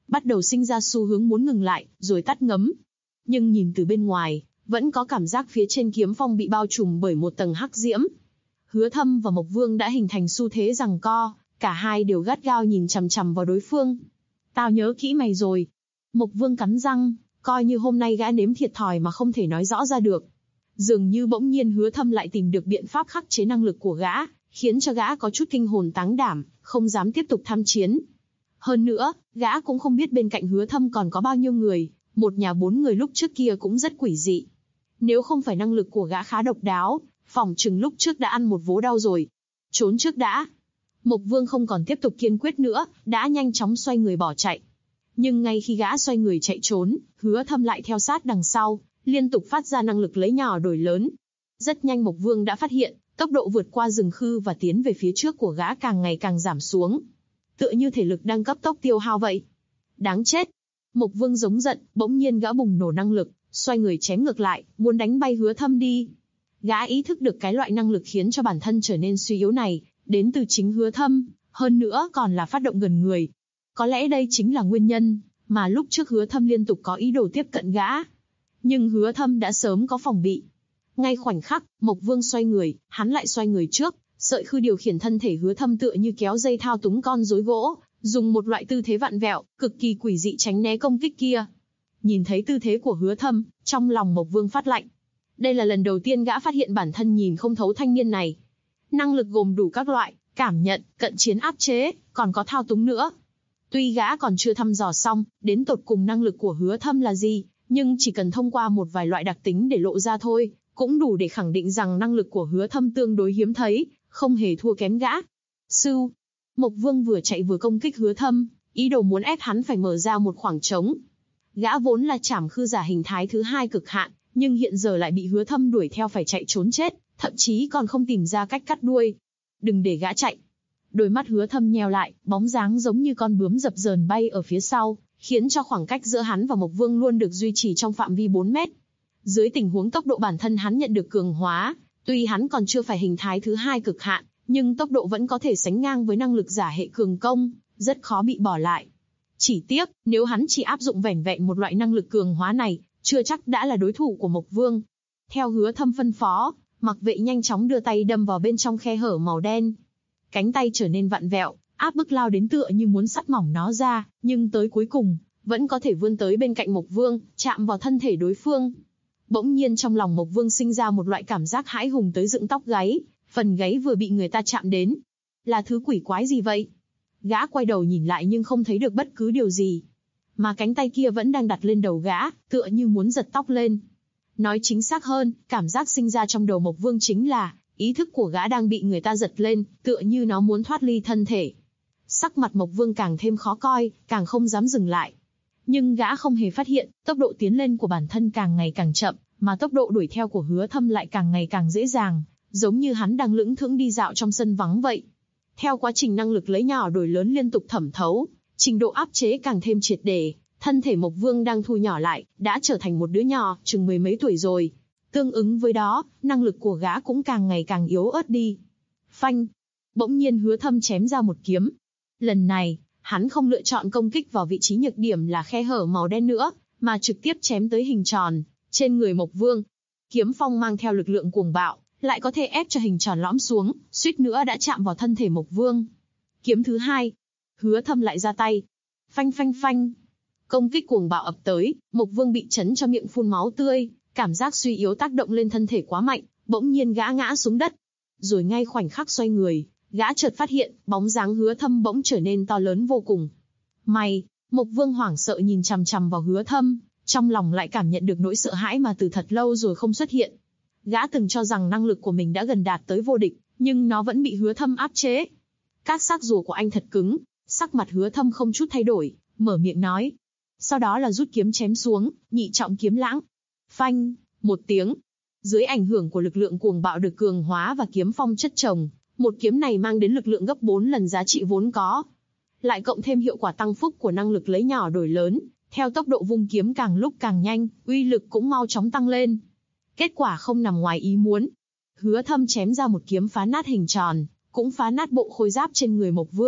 bắt đầu sinh ra xu hướng muốn ngừng lại, rồi tắt ngấm. Nhưng nhìn từ bên ngoài, vẫn có cảm giác phía trên kiếm phong bị bao trùm bởi một tầng hắc diễm. Hứa Thâm và Mộc Vương đã hình thành xu thế giằng co, cả hai đều gắt gao nhìn chằm chằm vào đối phương. Tao nhớ kỹ mày rồi. Mộc Vương cắn răng, coi như hôm nay gã nếm thiệt thòi mà không thể nói rõ ra được. Dường như bỗng nhiên Hứa Thâm lại tìm được biện pháp khắc chế năng lực của gã, khiến cho gã có chút kinh hồn táng đảm, không dám tiếp tục tham chiến. Hơn nữa, gã cũng không biết bên cạnh Hứa Thâm còn có bao nhiêu người, một nhà 4 người lúc trước kia cũng rất quỷ dị. Nếu không phải năng lực của gã khá độc đáo, phỏng chừng lúc trước đã ăn một vố đau rồi. Trốn trước đã. Mộc Vương không còn tiếp tục kiên quyết nữa, đã nhanh chóng xoay người bỏ chạy. Nhưng ngay khi gã xoay người chạy trốn, Hứa Thâm lại theo sát đằng sau, liên tục phát ra năng lực lấy nhỏ đổi lớn. Rất nhanh Mộc Vương đã phát hiện, tốc độ vượt qua rừng khư và tiến về phía trước của gã càng ngày càng giảm xuống. Tựa như thể lực đang cấp tốc tiêu hao vậy. Đáng chết! Mộc Vương giống giận, bỗng nhiên gã bùng nổ năng lực, xoay người chém ngược lại, muốn đánh bay Hứa Thâm đi. Gã ý thức được cái loại năng lực khiến cho bản thân trở nên suy yếu này, đến từ chính Hứa Thâm, hơn nữa còn là phát động gần người. Có lẽ đây chính là nguyên nhân mà lúc trước Hứa Thâm liên tục có ý đồ tiếp cận gã. Nhưng Hứa Thâm đã sớm có phòng bị. Ngay khoảnh khắc, Mộc Vương xoay người, hắn lại xoay người trước, sợi khư điều khiển thân thể Hứa Thâm tựa như kéo dây thao túng con rối gỗ, dùng một loại tư thế vặn vẹo, cực kỳ quỷ dị tránh né công kích kia. Nhìn thấy tư thế của Hứa Thâm, trong lòng Mộc Vương phát lạnh. Đây là lần đầu tiên gã phát hiện bản thân nhìn không thấu thanh niên này. Năng lực gồm đủ các loại, cảm nhận, cận chiến áp chế, còn có thao túng nữa. Tuy gã còn chưa thăm dò xong, đến tột cùng năng lực của Hứa Thâm là gì, nhưng chỉ cần thông qua một vài loại đặc tính để lộ ra thôi, cũng đủ để khẳng định rằng năng lực của Hứa Thâm tương đối hiếm thấy, không hề thua kém gã. Sưu, Mộc Vương vừa chạy vừa công kích Hứa Thâm, ý đồ muốn ép hắn phải mở ra một khoảng trống. Gã vốn là trảm khư giả hình thái thứ 2 cực hạn, nhưng hiện giờ lại bị Hứa Thâm đuổi theo phải chạy trốn chết, thậm chí còn không tìm ra cách cắt đuôi. Đừng để gã chạy. Đôi mắt Hứa Thâm nheo lại, bóng dáng giống như con bướm dập dờn bay ở phía sau, khiến cho khoảng cách giữa hắn và Mộc Vương luôn được duy trì trong phạm vi 4 mét. Dưới tình huống tốc độ bản thân hắn nhận được cường hóa, tuy hắn còn chưa phải hình thái thứ 2 cực hạn, nhưng tốc độ vẫn có thể sánh ngang với năng lực giả hệ cường công, rất khó bị bỏ lại. Chỉ tiếc, nếu hắn chỉ áp dụng vẻn vẹn một loại năng lực cường hóa này, chưa chắc đã là đối thủ của Mộc Vương. Theo Hứa Thâm phân phó, Mặc Vệ nhanh chóng đưa tay đâm vào bên trong khe hở màu đen. Cánh tay trở nên vặn vẹo, áp bức lao đến tựa như muốn sắt mỏng nó ra, nhưng tới cuối cùng, vẫn có thể vươn tới bên cạnh Mộc Vương, chạm vào thân thể đối phương. Bỗng nhiên trong lòng Mộc Vương sinh ra một loại cảm giác hãi hùng tới dựng tóc gáy, phần gáy vừa bị người ta chạm đến. Là thứ quỷ quái gì vậy? Gã quay đầu nhìn lại nhưng không thấy được bất cứ điều gì. Mà cánh tay kia vẫn đang đặt lên đầu gã, tựa như muốn giật tóc lên. Nói chính xác hơn, cảm giác sinh ra trong đầu Mộc Vương chính là, ý thức của gã đang bị người ta giật lên, tựa như nó muốn thoát ly thân thể. Sắc mặt Mộc Vương càng thêm khó coi, càng không dám dừng lại. Nhưng gã không hề phát hiện, tốc độ tiến lên của bản thân càng ngày càng chậm, mà tốc độ đuổi theo của Hứa Thâm lại càng ngày càng dễ dàng, giống như hắn đang lững thững đi dạo trong sân vắng vậy. Theo quá trình năng lực lấy nhỏ đổi lớn liên tục thẩm thấu, trình độ áp chế càng thêm triệt để, thân thể Mộc Vương đang thu nhỏ lại, đã trở thành một đứa nhỏ, chừng 10 mấy tuổi rồi. Tương ứng với đó, năng lực của gã cũng càng ngày càng yếu ớt đi. Phanh! Bỗng nhiên Hứa Thâm chém ra một kiếm. Lần này, hắn không lựa chọn công kích vào vị trí nhược điểm là khe hở màu đen nữa, mà trực tiếp chém tới hình tròn, trên người Mộc Vương. Kiếm phong mang theo lực lượng cuồng bạo, lại có thể ép cho hình tròn lõm xuống, suýt nữa đã chạm vào thân thể Mộc Vương. Kiếm thứ 2. Hứa Thâm lại ra tay. Phanh phanh phanh. Công kích cuồng bạo ập tới, Mộc Vương bị chấn cho miệng phun máu tươi, cảm giác suy yếu tác động lên thân thể quá mạnh, bỗng nhiên gã ngã xuống đất. Rồi ngay khoảnh khắc xoay người, gã chợt phát hiện, bóng dáng Hứa Thâm bỗng trở nên to lớn vô cùng. Mày! Mộc Vương hoảng sợ nhìn chằm chằm vào Hứa Thâm, trong lòng lại cảm nhận được nỗi sợ hãi mà từ thật lâu rồi không xuất hiện. Gã từng cho rằng năng lực của mình đã gần đạt tới vô địch, nhưng nó vẫn bị Hứa Thâm áp chế. Các xác rùa của anh thật cứng, sắc mặt Hứa Thâm không chút thay đổi, mở miệng nói. Sau đó là rút kiếm chém xuống, nhị trọng kiếm lãng. Phanh! Một tiếng. Dưới ảnh hưởng của lực lượng cuồng bạo được cường hóa và kiếm phong chất chồng, một kiếm này mang đến lực lượng gấp 4 lần giá trị vốn có. Lại cộng thêm hiệu quả tăng phúc của năng lực lấy nhỏ đổi lớn, theo tốc độ vung kiếm càng lúc càng nhanh, uy lực cũng mau chóng tăng lên. Kết quả không nằm ngoài ý muốn. Hứa Thâm chém ra một kiếm phá nát hình tròn, cũng phá nát bộ khôi giáp trên người Mộc Vương,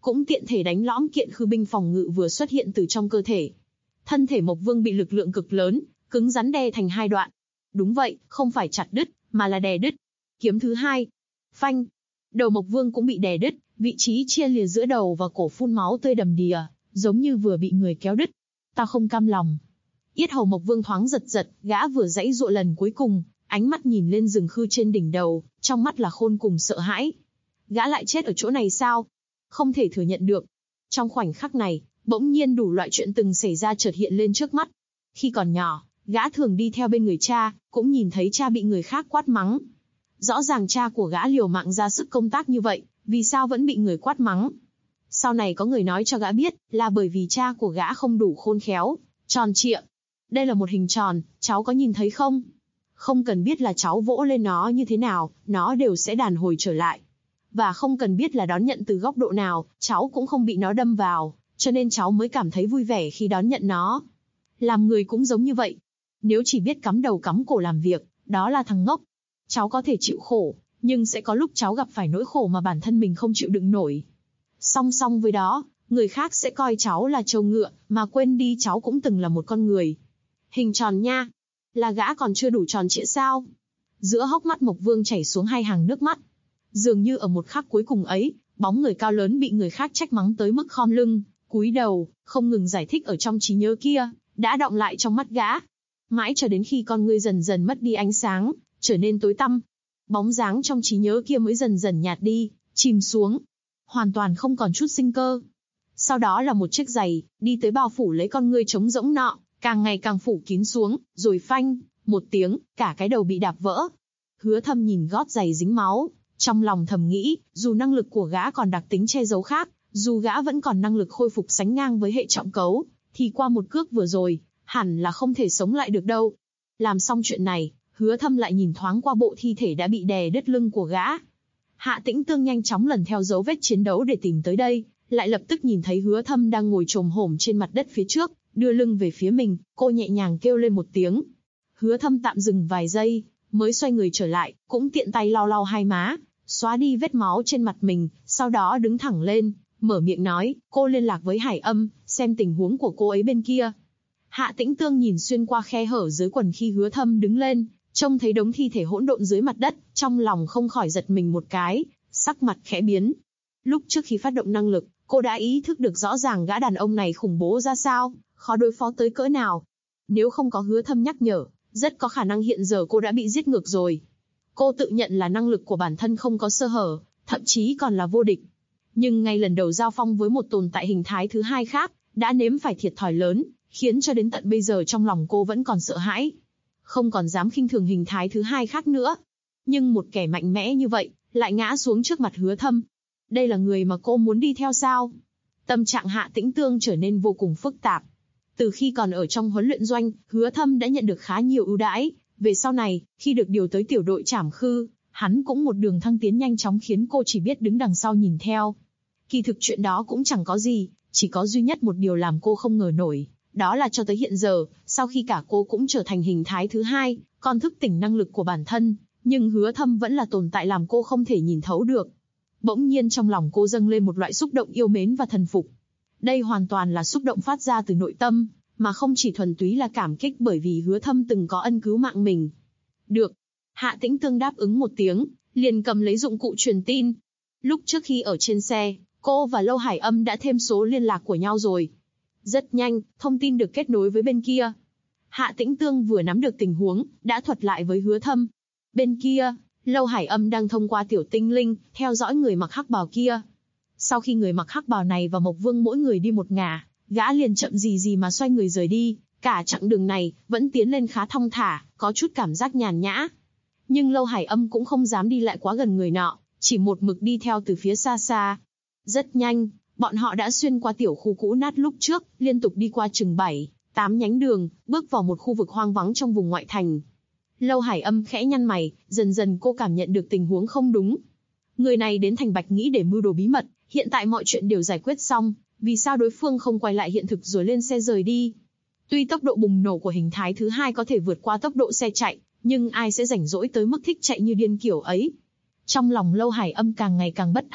cũng tiện thể đánh lõm kiện khư binh phòng ngự vừa xuất hiện từ trong cơ thể. Thân thể Mộc Vương bị lực lượng cực lớn, cứng rắn đè thành hai đoạn. Đúng vậy, không phải chặt đứt, mà là đè đứt. Kiếm thứ hai. Phanh. Đầu Mộc Vương cũng bị đè đứt, vị trí chia lìa giữa đầu và cổ phun máu tươi đầm đìa, giống như vừa bị người kéo đứt. Ta không cam lòng. Yết hầu Mộc Vương thoáng giật giật, gã vừa giãy giụa lần cuối cùng, ánh mắt nhìn lên rừng khư trên đỉnh đầu, trong mắt là khôn cùng sợ hãi. Gã lại chết ở chỗ này sao? Không thể thừa nhận được. Trong khoảnh khắc này, bỗng nhiên đủ loại chuyện từng xảy ra chợt hiện lên trước mắt. Khi còn nhỏ, gã thường đi theo bên người cha, cũng nhìn thấy cha bị người khác quát mắng. Rõ ràng cha của gã liều mạng ra sức công tác như vậy, vì sao vẫn bị người quát mắng? Sau này có người nói cho gã biết, là bởi vì cha của gã không đủ khôn khéo, tròn trịa. Đây là một hình tròn, cháu có nhìn thấy không? Không cần biết là cháu vỗ lên nó như thế nào, nó đều sẽ đàn hồi trở lại. Và không cần biết là đón nhận từ góc độ nào, cháu cũng không bị nó đâm vào, cho nên cháu mới cảm thấy vui vẻ khi đón nhận nó. Làm người cũng giống như vậy. Nếu chỉ biết cắm đầu cắm cổ làm việc, đó là thằng ngốc. Cháu có thể chịu khổ, nhưng sẽ có lúc cháu gặp phải nỗi khổ mà bản thân mình không chịu đựng nổi. Song song với đó, người khác sẽ coi cháu là trâu ngựa, mà quên đi cháu cũng từng là một con người. Hình tròn nha. Là gã còn chưa đủ tròn trịa sao? Giữa hốc mắt Mộc Vương chảy xuống hai hàng nước mắt. Dường như ở một khắc cuối cùng ấy, bóng người cao lớn bị người khác trách mắng tới mức khom lưng, cúi đầu, không ngừng giải thích ở trong trí nhớ kia, đã đọng lại trong mắt gã. Mãi cho đến khi con ngươi dần dần mất đi ánh sáng, trở nên tối tăm. Bóng dáng trong trí nhớ kia mới dần dần nhạt đi, chìm xuống. Hoàn toàn không còn chút sinh cơ. Sau đó là một chiếc giày, đi tới bao phủ lấy con ngươi trống rỗng nọ, càng ngày càng phủ kín xuống, rồi phanh, một tiếng, cả cái đầu bị đạp vỡ. Hứa Thâm nhìn gót giày dính máu, trong lòng thầm nghĩ, dù năng lực của gã còn đặc tính che giấu khác, dù gã vẫn còn năng lực khôi phục sánh ngang với hệ trọng cấu, thì qua một cước vừa rồi, hẳn là không thể sống lại được đâu. Làm xong chuyện này, Hứa Thâm lại nhìn thoáng qua bộ thi thể đã bị đè đứt lưng của gã. Hạ Tĩnh Tương nhanh chóng lần theo dấu vết chiến đấu để tìm tới đây, lại lập tức nhìn thấy Hứa Thâm đang ngồi chồm hổm trên mặt đất phía trước, đưa lưng về phía mình, cô nhẹ nhàng kêu lên một tiếng. Hứa Thâm tạm dừng vài giây, mới xoay người trở lại, cũng tiện tay lau lau hai má, xóa đi vết máu trên mặt mình, sau đó đứng thẳng lên, mở miệng nói, cô liên lạc với Hải Âm, xem tình huống của cô ấy bên kia. Hạ Tĩnh Tương nhìn xuyên qua khe hở dưới quần khi Hứa Thâm đứng lên, trông thấy đống thi thể hỗn độn dưới mặt đất, trong lòng không khỏi giật mình một cái, sắc mặt khẽ biến. Lúc trước khi phát động năng lực, cô đã ý thức được rõ ràng gã đàn ông này khủng bố ra sao, khó đối phó tới cỡ nào. Nếu không có Hứa Thâm nhắc nhở, rất có khả năng hiện giờ cô đã bị giết ngược rồi. Cô tự nhận là năng lực của bản thân không có sơ hở, thậm chí còn là vô địch. Nhưng ngay lần đầu giao phong với một tồn tại hình thái thứ hai khác, đã nếm phải thiệt thòi lớn, khiến cho đến tận bây giờ trong lòng cô vẫn còn sợ hãi. Không còn dám khinh thường hình thái thứ hai khác nữa. Nhưng một kẻ mạnh mẽ như vậy, lại ngã xuống trước mặt Hứa Thâm. Đây là người mà cô muốn đi theo sao? Tâm trạng Hạ Tĩnh Tương trở nên vô cùng phức tạp. Từ khi còn ở trong huấn luyện doanh, Hứa Thâm đã nhận được khá nhiều ưu đãi. Về sau này, khi được điều tới tiểu đội trảm khư, hắn cũng một đường thăng tiến nhanh chóng khiến cô chỉ biết đứng đằng sau nhìn theo. Kỳ thực chuyện đó cũng chẳng có gì, chỉ có duy nhất một điều làm cô không ngờ nổi. Đó là cho tới hiện giờ, sau khi cả cô cũng trở thành hình thái thứ hai, còn thức tỉnh năng lực của bản thân, nhưng Hứa Thâm vẫn là tồn tại làm cô không thể nhìn thấu được. Bỗng nhiên trong lòng cô dâng lên một loại xúc động yêu mến và thần phục. Đây hoàn toàn là xúc động phát ra từ nội tâm, mà không chỉ thuần túy là cảm kích bởi vì Hứa Thâm từng có ân cứu mạng mình. Được. Hạ Tĩnh Tương đáp ứng một tiếng, liền cầm lấy dụng cụ truyền tin. Lúc trước khi ở trên xe, cô và Lâu Hải Âm đã thêm số liên lạc của nhau rồi. Rất nhanh, thông tin được kết nối với bên kia. Hạ Tĩnh Tương vừa nắm được tình huống, đã thuật lại với Hứa Thâm. Bên kia, Lâu Hải Âm đang thông qua tiểu tinh linh, theo dõi người mặc hắc bào kia. Sau khi người mặc hắc bào này và Mộc Vương mỗi người đi một ngả, gã liền chậm gì mà xoay người rời đi. Cả chặng đường này, vẫn tiến lên khá thong thả, có chút cảm giác nhàn nhã. Nhưng Lâu Hải Âm cũng không dám đi lại quá gần người nọ, chỉ một mực đi theo từ phía xa xa. Rất nhanh, bọn họ đã xuyên qua tiểu khu cũ nát lúc trước, liên tục đi qua chừng 7-8 nhánh đường, bước vào một khu vực hoang vắng trong vùng ngoại thành. Lâu Hải Âm khẽ nhăn mày, dần dần cô cảm nhận được tình huống không đúng. Người này đến thành Bạch nghĩ để mưu đồ bí mật, hiện tại mọi chuyện đều giải quyết xong, vì sao đối phương không quay lại hiện thực rồi lên xe rời đi? Tuy tốc độ bùng nổ của hình thái thứ hai có thể vượt qua tốc độ xe chạy, nhưng ai sẽ rảnh rỗi tới mức thích chạy như điên kiểu ấy? Trong lòng Lâu Hải Âm càng ngày càng bất an,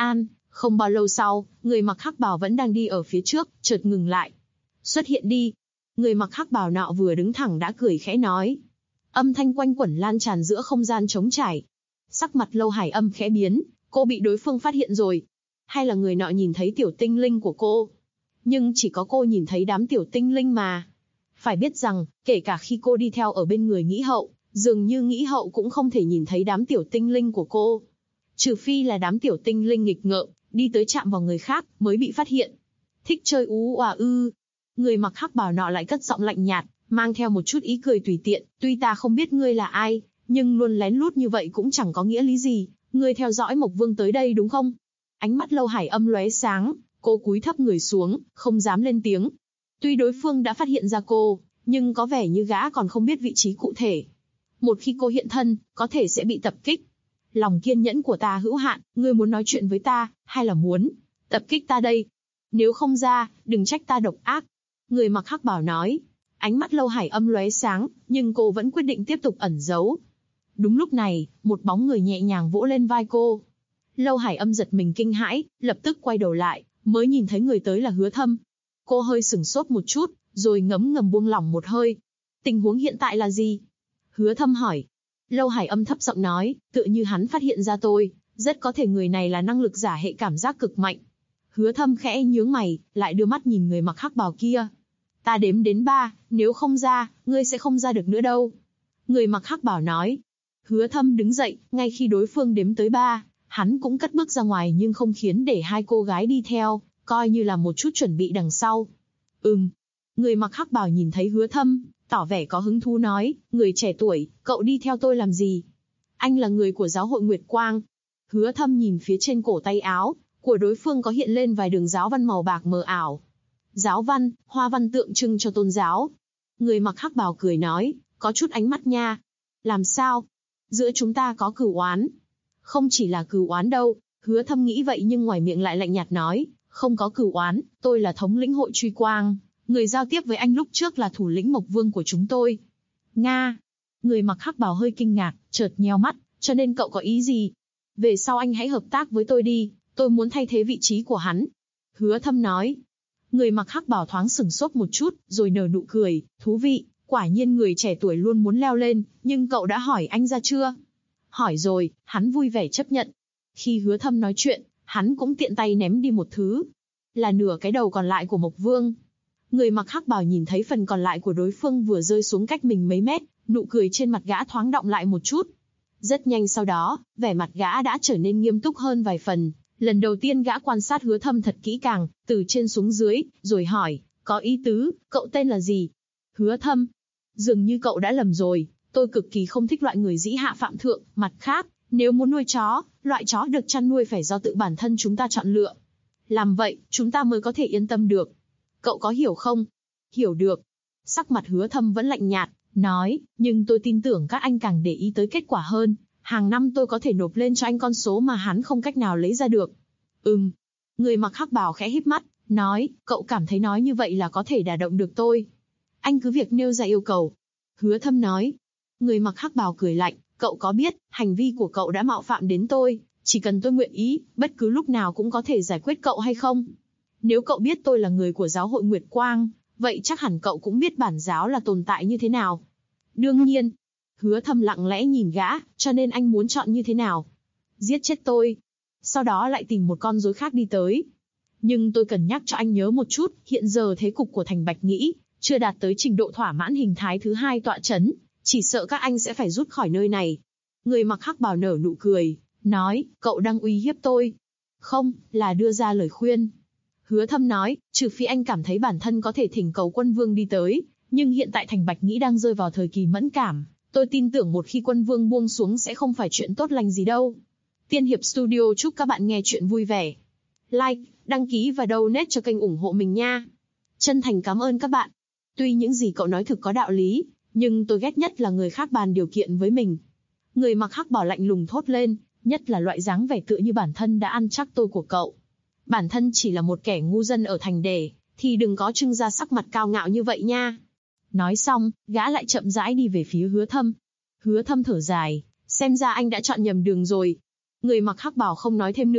Không bao lâu sau, người mặc hắc bào vẫn đang đi ở phía trước, chợt ngừng lại. Xuất hiện đi. Người mặc hắc bào nọ vừa đứng thẳng đã cười khẽ nói. Âm thanh quanh quẩn lan tràn giữa không gian trống trải. Sắc mặt Lâu Hải Âm khẽ biến, cô bị đối phương phát hiện rồi. Hay là người nọ nhìn thấy tiểu tinh linh của cô? Nhưng chỉ có cô nhìn thấy đám tiểu tinh linh mà. Phải biết rằng, kể cả khi cô đi theo ở bên người Nghĩ Hậu, dường như Nghĩ Hậu cũng không thể nhìn thấy đám tiểu tinh linh của cô. Trừ phi là đám tiểu tinh linh nghịch ngợm, đi tới chạm vào người khác, mới bị phát hiện. Thích chơi ú oà ư. Người mặc hắc bào nọ lại cất giọng lạnh nhạt, mang theo một chút ý cười tùy tiện. Tuy ta không biết ngươi là ai, nhưng luôn lén lút như vậy cũng chẳng có nghĩa lý gì. Ngươi theo dõi Mộc Vương tới đây đúng không? Ánh mắt Lâu Hải Âm lóe sáng, cô cúi thấp người xuống, không dám lên tiếng. Tuy đối phương đã phát hiện ra cô, nhưng có vẻ như gã còn không biết vị trí cụ thể. Một khi cô hiện thân, có thể sẽ bị tập kích. Lòng kiên nhẫn của ta hữu hạn, ngươi muốn nói chuyện với ta, hay là muốn tập kích ta đây? Nếu không ra, đừng trách ta độc ác. Người mặc hắc bào nói. Ánh mắt Lâu Hải Âm lóe sáng, nhưng cô vẫn quyết định tiếp tục ẩn giấu. Đúng lúc này, một bóng người nhẹ nhàng vỗ lên vai cô. Lâu Hải Âm giật mình kinh hãi, lập tức quay đầu lại, mới nhìn thấy người tới là Hứa Thâm. Cô hơi sửng sốt một chút, rồi ngấm ngầm buông lỏng một hơi. Tình huống hiện tại là gì? Hứa Thâm hỏi. Lâu Hải Âm thấp giọng nói, tựa như hắn phát hiện ra tôi, rất có thể người này là năng lực giả hệ cảm giác cực mạnh. Hứa Thâm khẽ nhướng mày, lại đưa mắt nhìn người mặc hắc bào kia. Ta đếm đến 3, nếu không ra, ngươi sẽ không ra được nữa đâu. Người mặc hắc bào nói. Hứa Thâm đứng dậy, ngay khi đối phương đếm tới 3, hắn cũng cất bước ra ngoài nhưng không khiến để hai cô gái đi theo, coi như là một chút chuẩn bị đằng sau. Người mặc hắc bào nhìn thấy Hứa Thâm, tỏ vẻ có hứng thú nói, người trẻ tuổi, cậu đi theo tôi làm gì? Anh là người của giáo hội Nguyệt Quang. Hứa Thâm nhìn phía trên cổ tay áo của đối phương có hiện lên vài đường giáo văn màu bạc mờ ảo. Giáo văn, hoa văn tượng trưng cho tôn giáo. Người mặc hắc bào cười nói, có chút ánh mắt nha. Làm sao? Giữa chúng ta có cửu oán. Không chỉ là cửu oán đâu. Hứa Thâm nghĩ vậy nhưng ngoài miệng lại lạnh nhạt nói, không có cửu oán, tôi là thống lĩnh hội truy quang. Người giao tiếp với anh lúc trước là thủ lĩnh Mộc Vương của chúng tôi. Nga. Người mặc hắc bào hơi kinh ngạc, chợt nheo mắt, cho nên cậu có ý gì? Về sau anh hãy hợp tác với tôi đi, tôi muốn thay thế vị trí của hắn. Hứa Thâm nói. Người mặc hắc bào thoáng sửng sốt một chút, rồi nở nụ cười, thú vị, quả nhiên người trẻ tuổi luôn muốn leo lên, nhưng cậu đã hỏi anh ra chưa? Hỏi rồi, hắn vui vẻ chấp nhận. Khi Hứa Thâm nói chuyện, hắn cũng tiện tay ném đi một thứ. Là nửa cái đầu còn lại của Mộc Vương. Người mặc hắc bào nhìn thấy phần còn lại của đối phương vừa rơi xuống cách mình mấy mét, nụ cười trên mặt gã thoáng đọng lại một chút. Rất nhanh sau đó, vẻ mặt gã đã trở nên nghiêm túc hơn vài phần. Lần đầu tiên gã quan sát Hứa Thâm thật kỹ càng, từ trên xuống dưới, rồi hỏi, có ý tứ, cậu tên là gì? Hứa Thâm. Dường như cậu đã lầm rồi, tôi cực kỳ không thích loại người dĩ hạ phạm thượng, mặt khác, nếu muốn nuôi chó, loại chó được chăn nuôi phải do tự bản thân chúng ta chọn lựa. Làm vậy, chúng ta mới có thể yên tâm được. Cậu có hiểu không? Hiểu được. Sắc mặt Hứa Thâm vẫn lạnh nhạt, nói, nhưng tôi tin tưởng các anh càng để ý tới kết quả hơn. Hàng năm tôi có thể nộp lên cho anh con số mà hắn không cách nào lấy ra được. Người mặc hắc bào khẽ híp mắt, nói, cậu cảm thấy nói như vậy là có thể đả động được tôi. Anh cứ việc nêu ra yêu cầu. Hứa Thâm nói. Người mặc hắc bào cười lạnh, cậu có biết, hành vi của cậu đã mạo phạm đến tôi, chỉ cần tôi nguyện ý, bất cứ lúc nào cũng có thể giải quyết cậu hay không? Nếu cậu biết tôi là người của giáo hội Nguyệt Quang, vậy chắc hẳn cậu cũng biết bản giáo là tồn tại như thế nào. Đương nhiên. Hứa Thâm lặng lẽ nhìn gã, cho nên anh muốn chọn như thế nào? Giết chết tôi. Sau đó lại tìm một con rối khác đi tới. Nhưng tôi cần nhắc cho anh nhớ một chút, hiện giờ thế cục của thành Bạch Nghĩ chưa đạt tới trình độ thỏa mãn hình thái thứ 2 tọa chấn, chỉ sợ các anh sẽ phải rút khỏi nơi này. Người mặc hắc bào nở nụ cười, nói, cậu đang uy hiếp tôi. Không, là đưa ra lời khuyên. Hứa Thâm nói, trừ phi anh cảm thấy bản thân có thể thỉnh cầu Quân Vương đi tới, nhưng hiện tại thành Bạch Nghĩ đang rơi vào thời kỳ mẫn cảm. Tôi tin tưởng một khi Quân Vương buông xuống sẽ không phải chuyện tốt lành gì đâu. Tiên Hiệp Studio chúc các bạn nghe chuyện vui vẻ. Like, đăng ký và donate cho kênh ủng hộ mình nha. Chân thành cảm ơn các bạn. Tuy những gì cậu nói thực có đạo lý, nhưng tôi ghét nhất là người khác bàn điều kiện với mình. Người mặc hắc bào lạnh lùng thốt lên, nhất là loại dáng vẻ tựa như bản thân đã ăn chắc tôi của cậu. Bản thân chỉ là một kẻ ngu dân ở thành đề, thì đừng có trưng ra sắc mặt cao ngạo như vậy nha. Nói xong, gã lại chậm rãi đi về phía Hứa Thâm. Hứa Thâm thở dài, xem ra anh đã chọn nhầm đường rồi. Người mặc hắc bào không nói thêm nữa,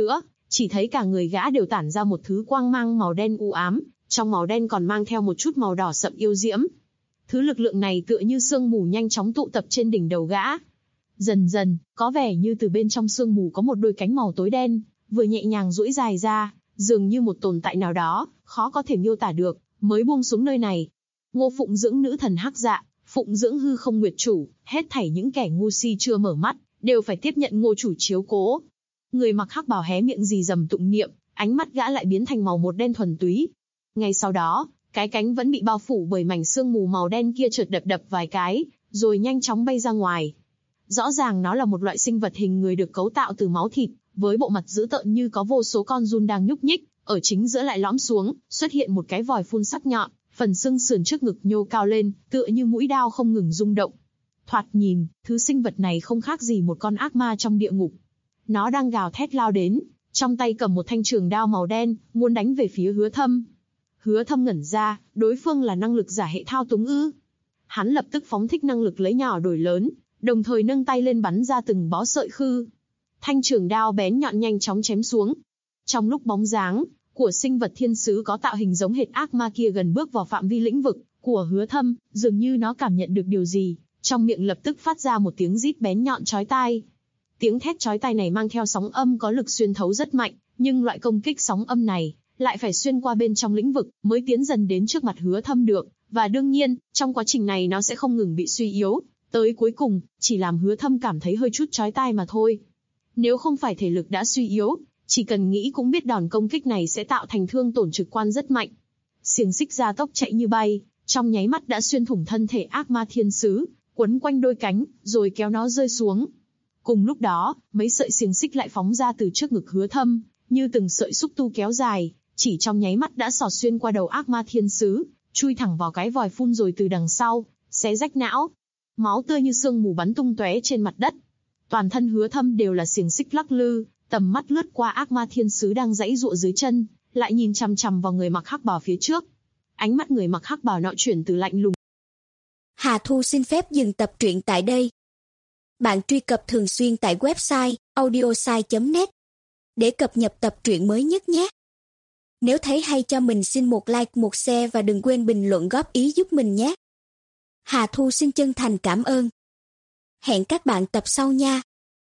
chỉ thấy cả người gã đều tản ra một thứ quang mang màu đen u ám, trong màu đen còn mang theo một chút màu đỏ sậm yêu diễm. Thứ lực lượng này tựa như sương mù nhanh chóng tụ tập trên đỉnh đầu gã. Dần dần, có vẻ như từ bên trong sương mù có một đôi cánh màu tối đen, vừa nhẹ nhàng duỗi dài ra, dường như một tồn tại nào đó, khó có thể miêu tả được, mới buông xuống nơi này. Ngô phụng dưỡng nữ thần hắc dạ, phụng dưỡng hư không nguyệt chủ, hết thảy những kẻ ngu si chưa mở mắt, đều phải tiếp nhận Ngô chủ chiếu cố. Người mặc hắc bào hé miệng rì rầm tụng niệm, ánh mắt gã lại biến thành màu một đen thuần túy. Ngay sau đó, cái cánh vẫn bị bao phủ bởi mảnh sương mù màu đen kia chợt đập đập vài cái, rồi nhanh chóng bay ra ngoài. Rõ ràng nó là một loại sinh vật hình người được cấu tạo từ máu thịt, với bộ mặt dữ tợn như có vô số con giun đang nhúc nhích, ở chính giữa lại lõm xuống, xuất hiện một cái vòi phun sắc nhọn, phần xương sườn trước ngực nhô cao lên, tựa như mũi đao không ngừng rung động. Thoạt nhìn, thứ sinh vật này không khác gì một con ác ma trong địa ngục. Nó đang gào thét lao đến, trong tay cầm một thanh trường đao màu đen, muốn đánh về phía Hứa Thâm. Hứa Thâm ngẩn ra, đối phương là năng lực giả hệ thao túng ư? Hắn lập tức phóng thích năng lực lấy nhỏ đổi lớn, đồng thời nâng tay lên bắn ra từng bó sợi khư. Thanh trường đao bén nhọn nhanh chóng chém xuống. Trong lúc bóng dáng của sinh vật thiên sứ có tạo hình giống hệt ác ma kia gần bước vào phạm vi lĩnh vực của Hứa Thâm, dường như nó cảm nhận được điều gì, trong miệng lập tức phát ra một tiếng rít bén nhọn chói tai. Tiếng thét chói tai này mang theo sóng âm có lực xuyên thấu rất mạnh, nhưng loại công kích sóng âm này lại phải xuyên qua bên trong lĩnh vực mới tiến dần đến trước mặt Hứa Thâm được, và đương nhiên, trong quá trình này nó sẽ không ngừng bị suy yếu, tới cuối cùng chỉ làm Hứa Thâm cảm thấy hơi chút chói tai mà thôi. Nếu không phải thể lực đã suy yếu, chỉ cần nghĩ cũng biết đòn công kích này sẽ tạo thành thương tổn trực quan rất mạnh. Xiềng xích gia tốc chạy như bay, trong nháy mắt đã xuyên thủng thân thể ác ma thiên sứ, quấn quanh đôi cánh, rồi kéo nó rơi xuống. Cùng lúc đó, mấy sợi xiềng xích lại phóng ra từ trước ngực Hứa Thâm, như từng sợi xúc tu kéo dài, chỉ trong nháy mắt đã xỏ xuyên qua đầu ác ma thiên sứ, chui thẳng vào cái vòi phun rồi từ đằng sau, xé rách não. Máu tươi như sương mù bắn tung tóe trên mặt đất. Toàn thân Hứa Thâm đều là xiềng xích lắc lư, tầm mắt lướt qua ác ma thiên sứ đang giãy giụa dưới chân, lại nhìn chằm chằm vào người mặc hắc bào phía trước. Ánh mắt người mặc hắc bào nọ chuyển từ lạnh lùng. Hà Thu xin phép dừng tập truyện tại đây. Bạn truy cập thường xuyên tại website audiosai.net để cập nhật tập truyện mới nhất nhé. Nếu thấy hay cho mình xin một like, một share và đừng quên bình luận góp ý giúp mình nhé. Hà Thu xin chân thành cảm ơn. Hẹn các bạn tập sau nha.